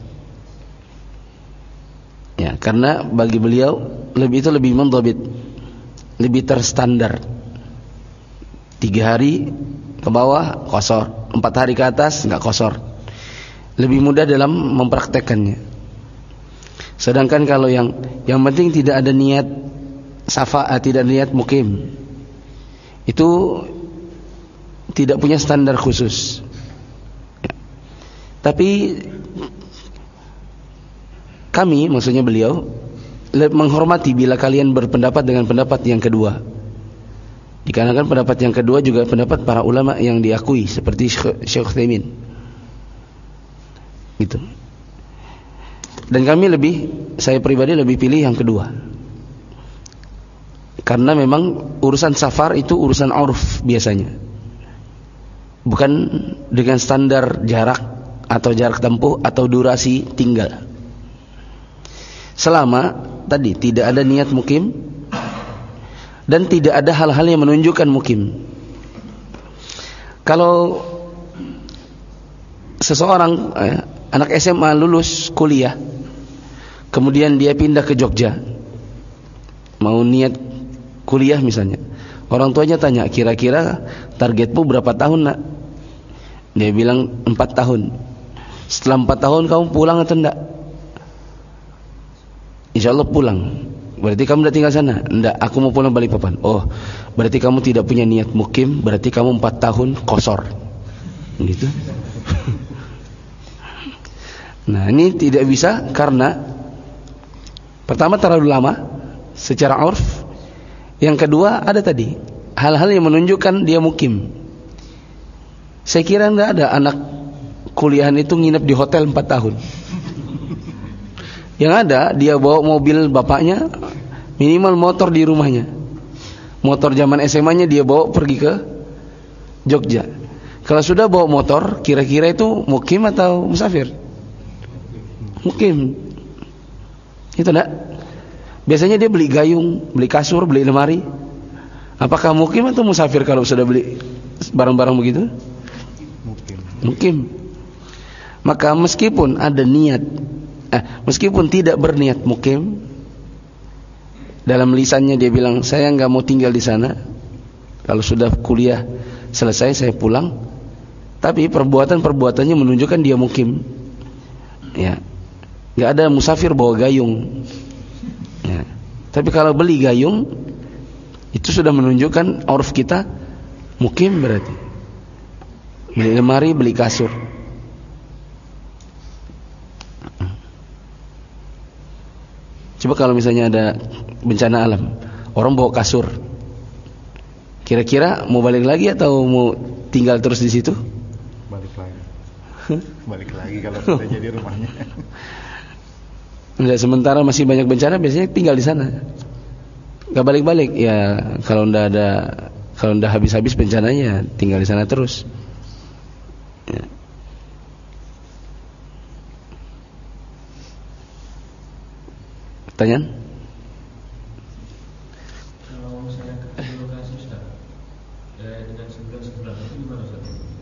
Ya, karena bagi beliau lebih itu lebih mendhabit, lebih terstandar. Tiga hari ke bawah qashar, empat hari ke atas enggak qashar. Lebih mudah dalam mempraktekkannya. Sedangkan kalau yang yang penting tidak ada niat safa, tidak ada niat mukim, itu tidak punya standar khusus. Tapi kami, maksudnya beliau, menghormati bila kalian berpendapat dengan pendapat yang kedua. Dikarenakan pendapat yang kedua juga pendapat para ulama yang diakui seperti Syekh Utsaimin. Gitu. Dan kami lebih, saya pribadi lebih pilih yang kedua. Karena memang urusan safar itu urusan urf biasanya. Bukan dengan standar jarak atau jarak tempuh atau durasi tinggal. Selama tadi tidak ada niat mukim dan tidak ada hal-hal yang menunjukkan mukim. Kalau seseorang eh, anak S M A lulus kuliah, kemudian dia pindah ke Jogja, mau niat kuliah misalnya, orang tuanya tanya, kira-kira targetmu berapa tahun nak? Dia bilang empat tahun. Setelah empat tahun kamu pulang atau enggak? Insya Allah pulang. Berarti kamu udah tinggal sana? Enggak, aku mau pulang Balikpapan. Oh, berarti kamu tidak punya niat mukim. Berarti kamu empat tahun qashar. Gitu. Nah, ini tidak bisa karena pertama terlalu lama secara urf. Yang kedua ada tadi hal-hal yang menunjukkan dia mukim. Saya kira enggak ada anak kuliahan itu nginep di hotel empat tahun. Yang ada dia bawa mobil bapaknya, minimal motor di rumahnya. Motor zaman S M A-nya dia bawa pergi ke Jogja. Kalau sudah bawa motor, kira-kira itu mukim atau musafir? Mukim. Itu enggak? Biasanya dia beli gayung, beli kasur, beli lemari. Apakah mukim atau musafir kalau sudah beli barang-barang begitu? Mukim. Mukim. Maka meskipun ada niat, eh, meskipun tidak berniat mukim, dalam lisannya dia bilang saya enggak mau tinggal di sana. Kalau sudah kuliah selesai saya pulang. Tapi perbuatan-perbuatannya menunjukkan dia mukim. Ya. Enggak ada musafir bawa gayung. Ya. Tapi kalau beli gayung itu sudah menunjukkan uruf kita mukim berarti. Beli lemari, beli kasur. Coba kalau misalnya ada bencana alam, orang bawa kasur, kira-kira mau balik lagi atau mau tinggal terus di situ? Balik lagi. Balik lagi kalau sudah jadi rumahnya. Enggak, sementara masih banyak bencana biasanya tinggal di sana. Enggak balik-balik. Ya kalau ndak ada, kalau ndak habis-habis bencananya tinggal di sana terus. Ya. Pertanyaan? Kalau misalnya ketemu lokasi Ustaz, eh, dengan sebulan-sebulan itu gimana Ustaz?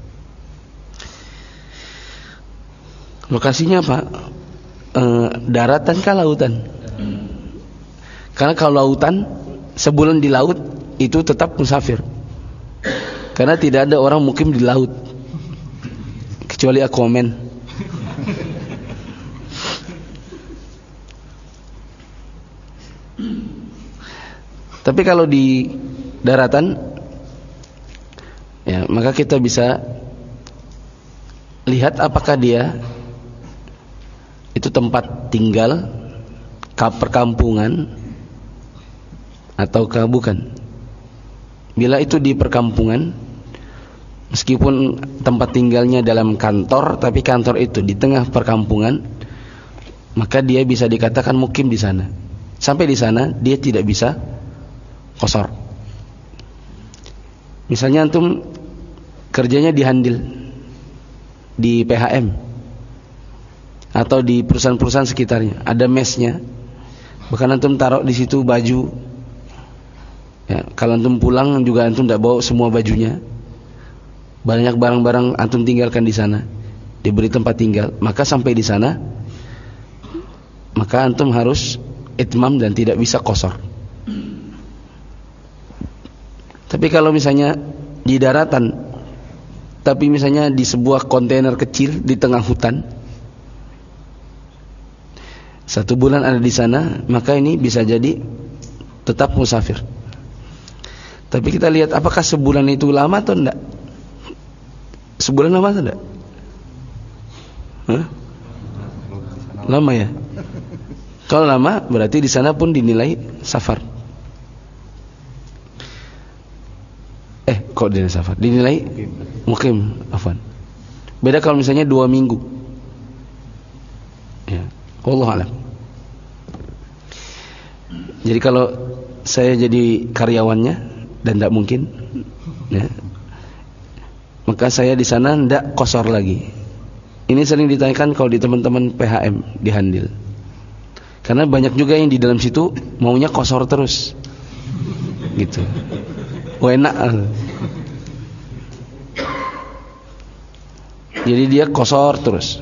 Lokasinya apa? E, daratan kah lautan? Karena kalau lautan, sebulan di laut itu tetap musafir. Karena tidak ada orang mukim di laut kecuali Aquaman. Tapi kalau di daratan, ya maka kita bisa lihat apakah dia itu tempat tinggal, perkampungan, ataukah bukan. Bila itu di perkampungan, meskipun tempat tinggalnya dalam kantor, tapi kantor itu di tengah perkampungan, maka dia bisa dikatakan mukim di sana. Sampai di sana dia tidak bisa qashar. Misalnya antum kerjanya di Handil, di P H M, atau di perusahaan-perusahaan sekitarnya, ada mesnya, bahkan antum taruh di situ baju. Ya, kalau antum pulang juga antum tidak bawa semua bajunya, banyak barang-barang antum tinggalkan di sana, diberi tempat tinggal, maka sampai di sana, maka antum harus itmam dan tidak bisa qashar. Tapi kalau misalnya di daratan, tapi misalnya di sebuah kontainer kecil di tengah hutan, satu bulan ada di sana, maka ini bisa jadi tetap musafir. Tapi kita lihat apakah sebulan itu lama atau enggak? Sebulan lama atau enggak? Hah? Lama ya? Kalau lama berarti di sana pun dinilai safar. Eh, kok dinilai safar? Dinilai mukim, afwan. Beda kalau misalnya dua minggu. Ya, wallahu a'lam. Jadi kalau saya jadi karyawannya dan tidak mungkin, ya, maka saya di sana tidak qashar lagi. Ini sering ditanyakan kalau di teman-teman P H M di Handil. Karena banyak juga yang di dalam situ maunya qashar terus, gitu. Oh, enak. Jadi dia qashar terus.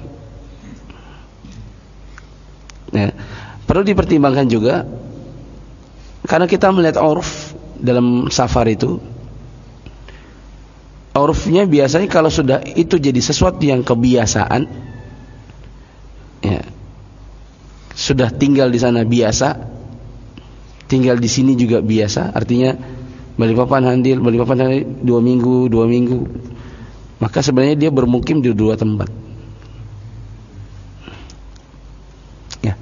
Ya, perlu dipertimbangkan juga, karena kita melihat uruf dalam safar itu, urufnya biasanya kalau sudah itu jadi sesuatu yang kebiasaan, ya, sudah tinggal di sana biasa, tinggal di sini juga biasa, artinya Balikpapan Handil, Balikpapan Handil dua minggu, dua minggu, maka sebenarnya dia bermukim di dua tempat. Ya.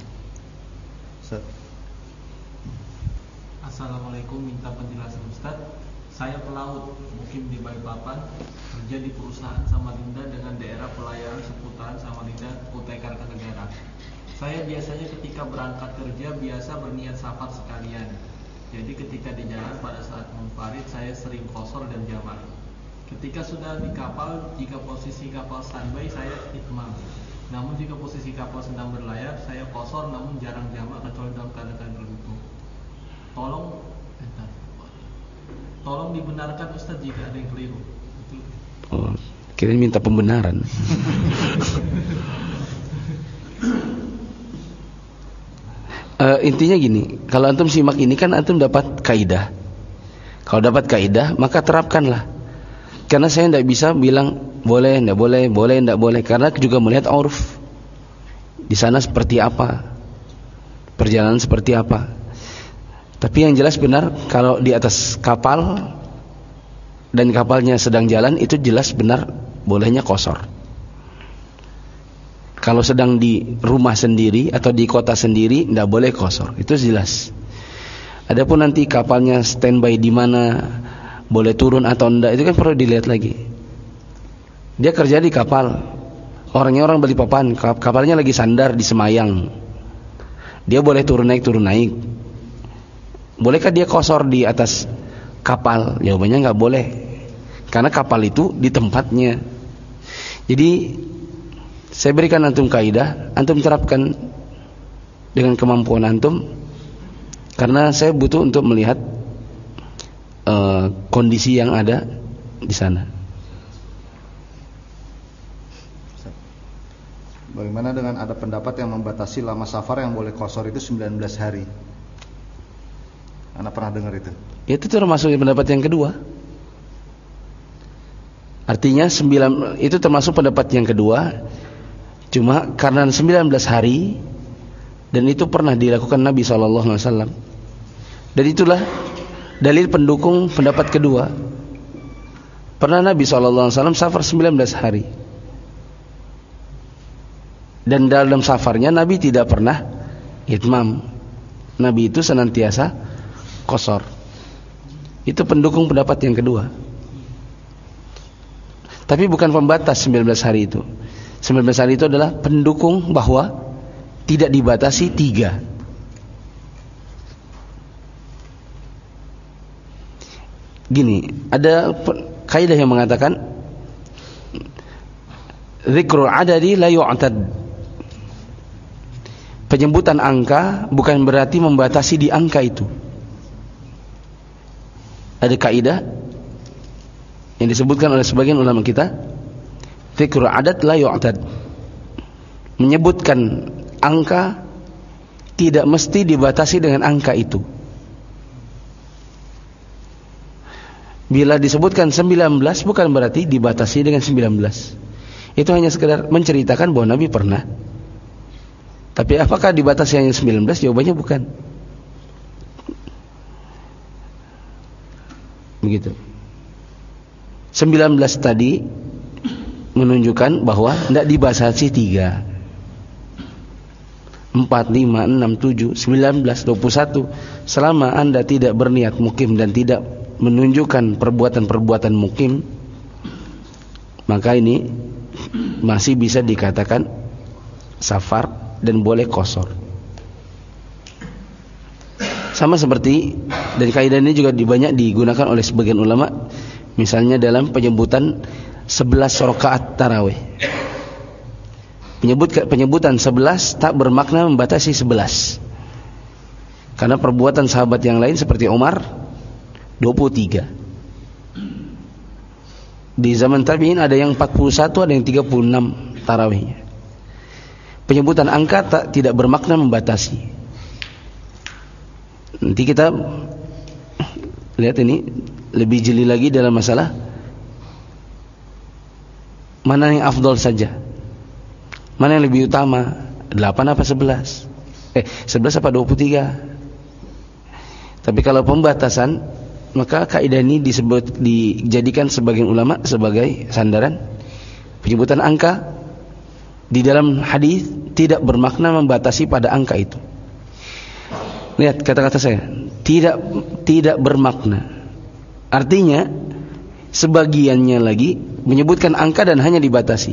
Assalamualaikum, minta penjelasan Ustaz. Saya pelaut, mukim di Balikpapan, kerja di perusahaan Samarinda dengan daerah pelayaran seputaran Samarinda, Kutai Kartanegara. Saya biasanya ketika berangkat kerja biasa berniat safar sekalian. Jadi ketika di jalan pada saat munfarid saya sering qashar dan jamak. Ketika sudah di kapal, jika posisi kapal standby saya itmam. Namun jika posisi kapal sedang berlayar saya qashar namun jarang jamak kecuali dalam keadaan tertentu. Tolong entar. Tolong dibenarkan Ustaz jika ada yang keliru. Betul. Oh, kira minta pembenaran. Uh, intinya gini, kalau antum simak ini kan antum dapat kaidah. Kalau dapat kaidah maka terapkanlah. Karena saya tidak bisa bilang boleh, tidak boleh, boleh, tidak boleh. Karena juga melihat uruf di sana seperti apa, perjalanan seperti apa. Tapi yang jelas benar kalau di atas kapal dan kapalnya sedang jalan itu jelas benar bolehnya qashar. Kalau sedang di rumah sendiri atau di kota sendiri tidak boleh qasar, itu jelas. Adapun nanti kapalnya standby di mana, boleh turun atau enggak, itu kan perlu dilihat lagi. Dia kerja di kapal, orangnya orang Balikpapan, kapalnya lagi sandar di Semayang, dia boleh turun naik turun naik. Bolehkah dia qasar di atas kapal? Jawabannya nggak boleh, karena kapal itu di tempatnya. Jadi saya berikan antum kaidah, antum terapkan dengan kemampuan antum, karena saya butuh untuk melihat uh, kondisi yang ada di sana. Bagaimana dengan ada pendapat yang membatasi lama safar yang boleh qasar itu sembilan belas hari? Anda pernah dengar itu? Itu termasuk pendapat yang kedua. Artinya sembilan, itu termasuk pendapat yang kedua. Cuma karena sembilan belas hari, dan itu pernah dilakukan Nabi shallallahu alaihi wasallam, dan itulah dalil pendukung pendapat kedua. Pernah Nabi shallallahu alaihi wasallam safar sembilan belas hari, dan dalam safarnya Nabi tidak pernah itmam. Nabi itu senantiasa qasar. Itu pendukung pendapat yang kedua. Tapi bukan pembatas sembilan belas hari itu. sembilan belas hari itu adalah pendukung bahwa tidak dibatasi tiga. Gini, ada kaidah yang mengatakan dzikrul adadi la yu'tad. Penyebutan angka bukan berarti membatasi di angka itu. Ada kaidah yang disebutkan oleh sebagian ulama kita, dzikrul adad la yu'tad. Menyebutkan angka tidak mesti dibatasi dengan angka itu. Bila disebutkan sembilan belas bukan berarti dibatasi dengan sembilan belas. Itu hanya sekedar menceritakan bahwa Nabi pernah. Tapi apakah dibatasi hanya sembilan belas? Jawabannya bukan. Begitu. sembilan belas tadi menunjukkan bahwa tidak dibatasi tiga, empat, lima, enam, tujuh, sembilan belas, dua puluh satu. Selama Anda tidak berniat mukim dan tidak menunjukkan perbuatan-perbuatan mukim, maka ini masih bisa dikatakan safar dan boleh qasar. Sama seperti, dan kaidah ini juga banyak digunakan oleh sebagian ulama, misalnya dalam penyebutan sebelas rakaat tarawih. Penyebut, penyebutan sebelas tak bermakna membatasi sebelas. Karena perbuatan sahabat yang lain seperti Umar dua puluh tiga. Di zaman tabi'in ada yang empat puluh satu, ada yang tiga puluh enam tarawihnya. Penyebutan angka tak, tidak bermakna membatasi. Nanti kita lihat ini lebih jeli lagi dalam masalah mana yang afdol saja, mana yang lebih utama, delapan apa sebelas, eh sebelas apa dua puluh tiga. Tapi kalau pembatasan, maka kaidah ini disebut, dijadikan sebagian ulama sebagai sandaran. Penyebutan angka di dalam hadis tidak bermakna membatasi pada angka itu. Lihat kata-kata saya, tidak tidak bermakna. Artinya sebagiannya lagi menyebutkan angka dan hanya dibatasi.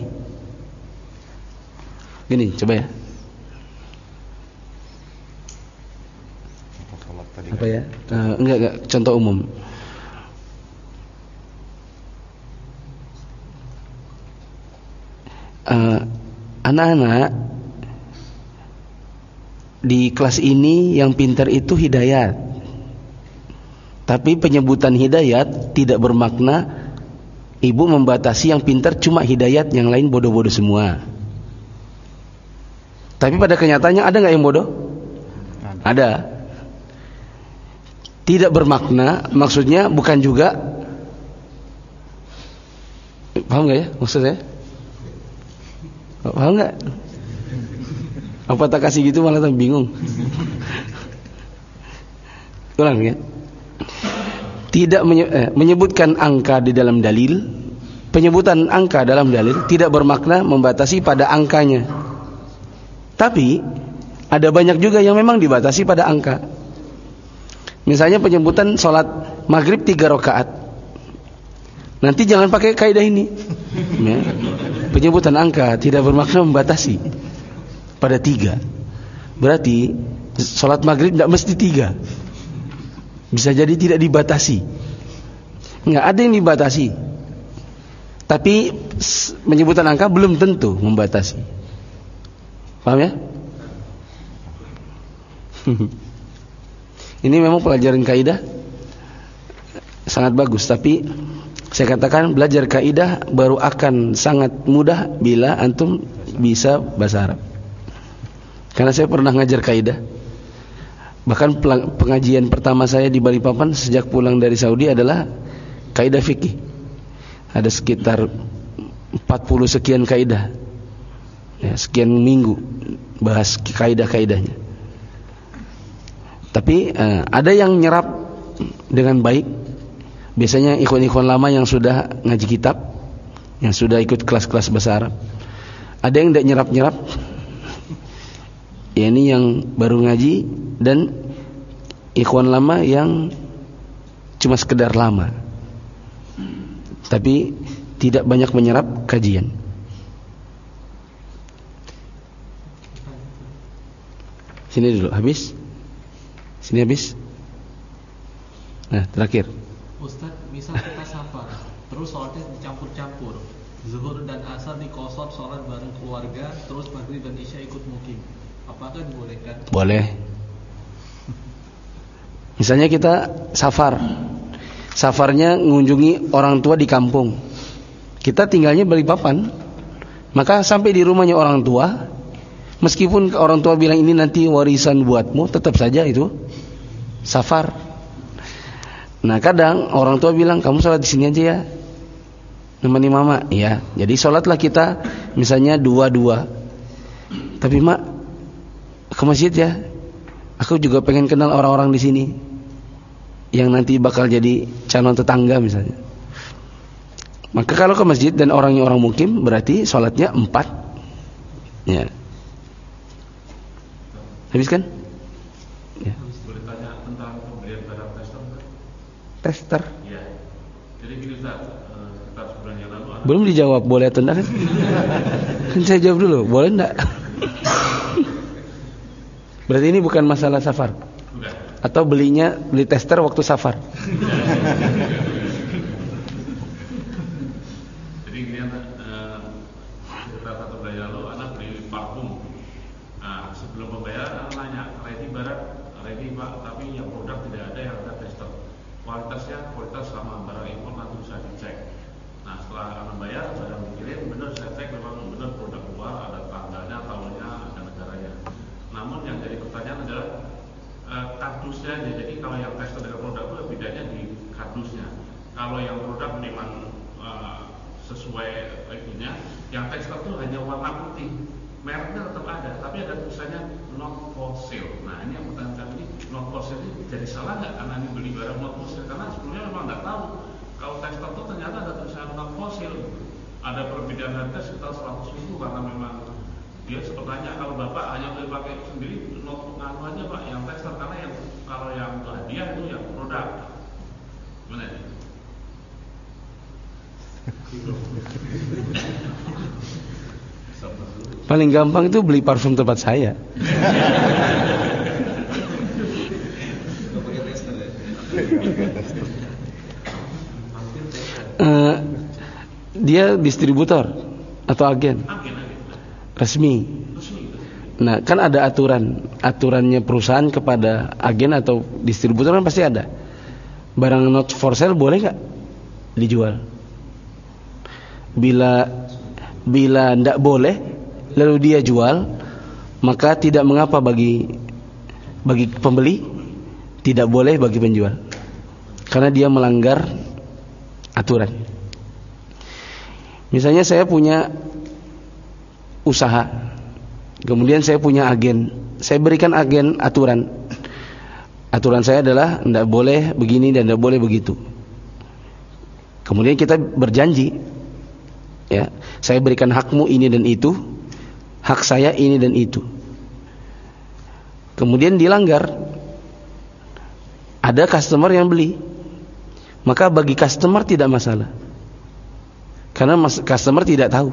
Gini, coba ya. Apa ya? Uh, enggak, enggak, contoh umum. Uh, anak-anak di kelas ini yang pintar itu hidayat. Tapi penyebutan hidayat tidak bermakna ibu membatasi yang pintar cuma hidayat, yang lain bodoh-bodoh semua. Tapi pada kenyataannya ada nggak yang bodoh? Ada. Tidak bermakna, maksudnya bukan juga. Paham nggak ya maksud saya? Paham nggak? Apa tak kasih gitu malah tak bingung. Ulang ya. Tidak menye- eh, menyebutkan angka di dalam dalil. Penyebutan angka dalam dalil tidak bermakna membatasi pada angkanya. Tapi ada banyak juga yang memang dibatasi pada angka. Misalnya penyebutan sholat maghrib tiga rakaat. Nanti jangan pakai kaidah ini. Ya. Penyebutan angka tidak bermakna membatasi pada tiga. Berarti sholat maghrib tidak mesti tiga. Bisa jadi tidak dibatasi. Nggak ada yang dibatasi. Tapi penyebutan angka belum tentu membatasi. Paham ya? Ini memang pelajaran kaidah sangat bagus. Tapi saya katakan belajar kaidah baru akan sangat mudah bila antum bisa bahasa Arab. Karena saya pernah ngajar kaidah. Bahkan pengajian pertama saya di Balikpapan sejak pulang dari Saudi adalah kaidah fikih. Ada sekitar empat puluh sekian kaidah. Ya, sekian minggu bahas kaidah-kaidahnya. Tapi uh, ada yang nyerap dengan baik. Biasanya ikhwan-ikhwan lama yang sudah ngaji kitab, yang sudah ikut kelas-kelas bahasa Arab. Ada yang tidak nyerap-nyerap. Ya, ini yang baru ngaji dan ikhwan lama yang cuma sekedar lama, tapi tidak banyak menyerap kajian. Sini dulu, habis? Sini habis? Nah, terakhir. Ustaz, misal kita safar, terus sholatnya dicampur-campur, zuhur dan asar dikosor sholat bareng keluarga, terus maghrib dan isya ikut mukim, apakah dibolehkan? Boleh. Misalnya kita safar, safarnya mengunjungi orang tua di kampung, kita tinggalnya Balikpapan, maka sampai di rumahnya orang tua, meskipun orang tua bilang ini nanti warisan buatmu, tetap saja itu safar. Nah, kadang orang tua bilang kamu sholat di sini aja ya, nemani mama, ya. Jadi sholatlah kita misalnya dua-dua. Tapi mak ke masjid ya. Aku juga pengen kenal orang-orang di sini yang nanti bakal jadi calon tetangga misalnya. Maka kalau ke masjid dan orangnya orang mukim, berarti sholatnya empat. Ya. Habis kan? Ya. Boleh tanya tentang pemberian barang tester? Tester. Iya. Jadi gini Ustaz, sekitar sebulan yang lalu anak... Belum dijawab boleh atau enggak kan? Kan saya jawab dulu, boleh enggak? Berarti ini bukan masalah safar. Bukan. Atau belinya beli tester waktu safar. Jadi gini anak, sekitar satu bulan yang lalu anak beli parfum. Nah, sebelum pembayaran anak nanya, ready barang, ready pak, tapi yang produk tidak ada yang ada tester. Kualitasnya kualitas sama barang impor nanti bisa dicek. Nah, setelah anak bayar, barang dikirim, benar saya cek memang benar produk luar, ada tanggalnya, tahunnya, ada negaranya. Namun yang jadi pertanyaan adalah uh, kardusnya. Jadi kalau yang tester dengan produk itu bedanya di kardusnya. Kalau yang produk memang uh, sesuai itunya, yang tester itu hanya warna putih. Mereknya tetap ada, tapi ada tulisannya not for sale. Nah, ini yang pertanyaan kami, not for sale ini jadi salah nggak karena ini beli barang not for sale? Karena sebelumnya memang nggak tahu kalau tester itu ternyata ada tulisan not for sale. Ada perbedaan harga sekitar seratus ribu karena memang dia sepertinya kalau bapak hanya boleh pakai sendiri not nganu aja pak yang tester, karena yang kalau yang hadiah itu yang produk. Gimana? Paling gampang itu beli parfum tempat saya. uh, dia distributor atau agen resmi. Nah, kan ada aturan, aturannya perusahaan kepada agen atau distributor kan pasti ada. Barang not for sale boleh nggak dijual? Bila bila tidak boleh lalu dia jual, maka tidak mengapa bagi bagi pembeli, tidak boleh bagi penjual, karena dia melanggar aturan. Misalnya saya punya usaha, kemudian saya punya agen, saya berikan agen aturan. Aturan saya adalah tidak boleh begini dan tidak boleh begitu. Kemudian kita berjanji, ya, saya berikan hakmu ini dan itu, hak saya ini dan itu. kemudian dilanggar, ada customer yang beli, maka bagi customer tidak masalah, karena customer tidak tahu.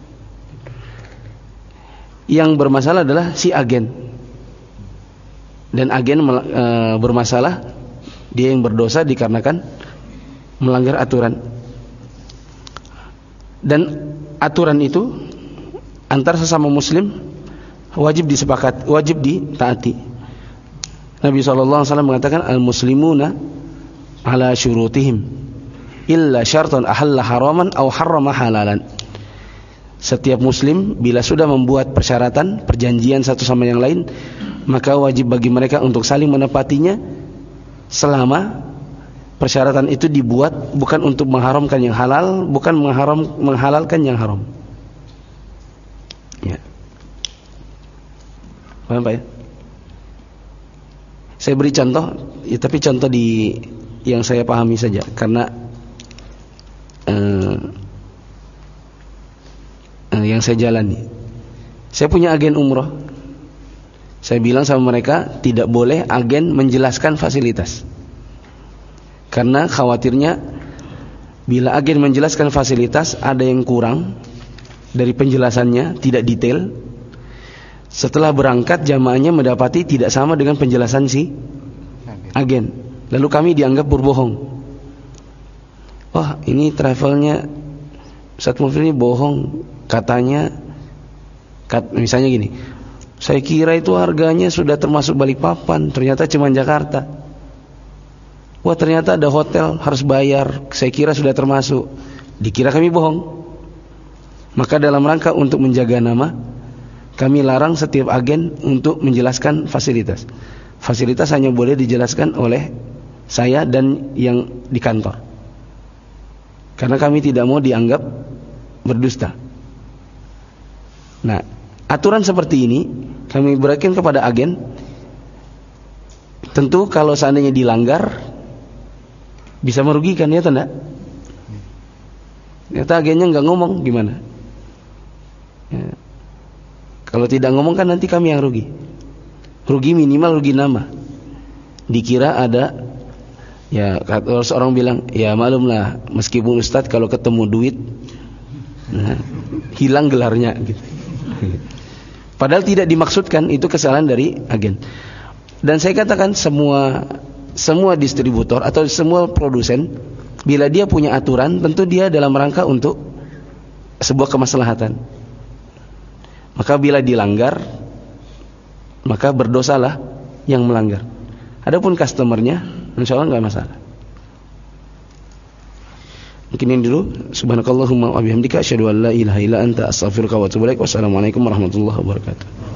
Yang bermasalah adalah si agen, dan agen e, bermasalah, dia yang berdosa dikarenakan melanggar aturan. Dan aturan itu antar sesama muslim wajib disepakat, wajib ditaati. Nabi shallallahu alaihi wasallam mengatakan, al-muslimuna ala syurutihim illa syartan ahalla haraman aw harrama halalan. Setiap muslim bila sudah membuat persyaratan, perjanjian satu sama yang lain, maka wajib bagi mereka untuk saling menepatinya selama persyaratan itu dibuat bukan untuk mengharamkan yang halal, bukan mengharam, menghalalkan yang haram. Ya. Paham Pak ya? Saya beri contoh, ya, tapi contoh di yang saya pahami saja, karena eh, eh, yang saya jalani. Saya punya agen umroh. Saya bilang sama mereka, tidak boleh agen menjelaskan fasilitas, karena khawatirnya bila agen menjelaskan fasilitas ada yang kurang dari penjelasannya, tidak detail. Setelah berangkat jamaahnya mendapati tidak sama dengan penjelasan si agen, lalu kami dianggap berbohong. Wah, ini travelnya Ustaz Mufri ini bohong, katanya kat, misalnya gini, saya kira itu harganya sudah termasuk Balikpapan, ternyata cuma Jakarta. Wah, ternyata ada hotel harus bayar, saya kira sudah termasuk. Dikira kami bohong. Maka dalam rangka untuk menjaga nama, kami larang setiap agen untuk menjelaskan fasilitas. Fasilitas hanya boleh dijelaskan oleh saya dan yang di kantor, karena kami tidak mau dianggap berdusta. Nah, aturan seperti ini kami berikan kepada agen. Tentu kalau seandainya dilanggar bisa merugikan, ya tanda. Ternyata agennya nggak ngomong, gimana? Ya. Kalau tidak ngomong kan nanti kami yang rugi. Rugi minimal rugi nama. Dikira ada, ya kalau seorang bilang, ya malumlah meskipun ustadz kalau ketemu duit, nah, hilang gelarnya gitu. Padahal tidak dimaksudkan, itu kesalahan dari agen. Dan saya katakan semua semua distributor atau semua produsen, bila dia punya aturan, tentu dia dalam rangka untuk sebuah kemaslahatan. Maka bila dilanggar, maka berdosalah yang melanggar. Adapun customernya, insya Allah nggak masalah. Mungkin ini dulu. Subhanakallahumma wa bihamdika asyhadu an la ilaha illa anta astaghfiruka wa atubu ilaik. Wassalamualaikum warahmatullahi wabarakatuh.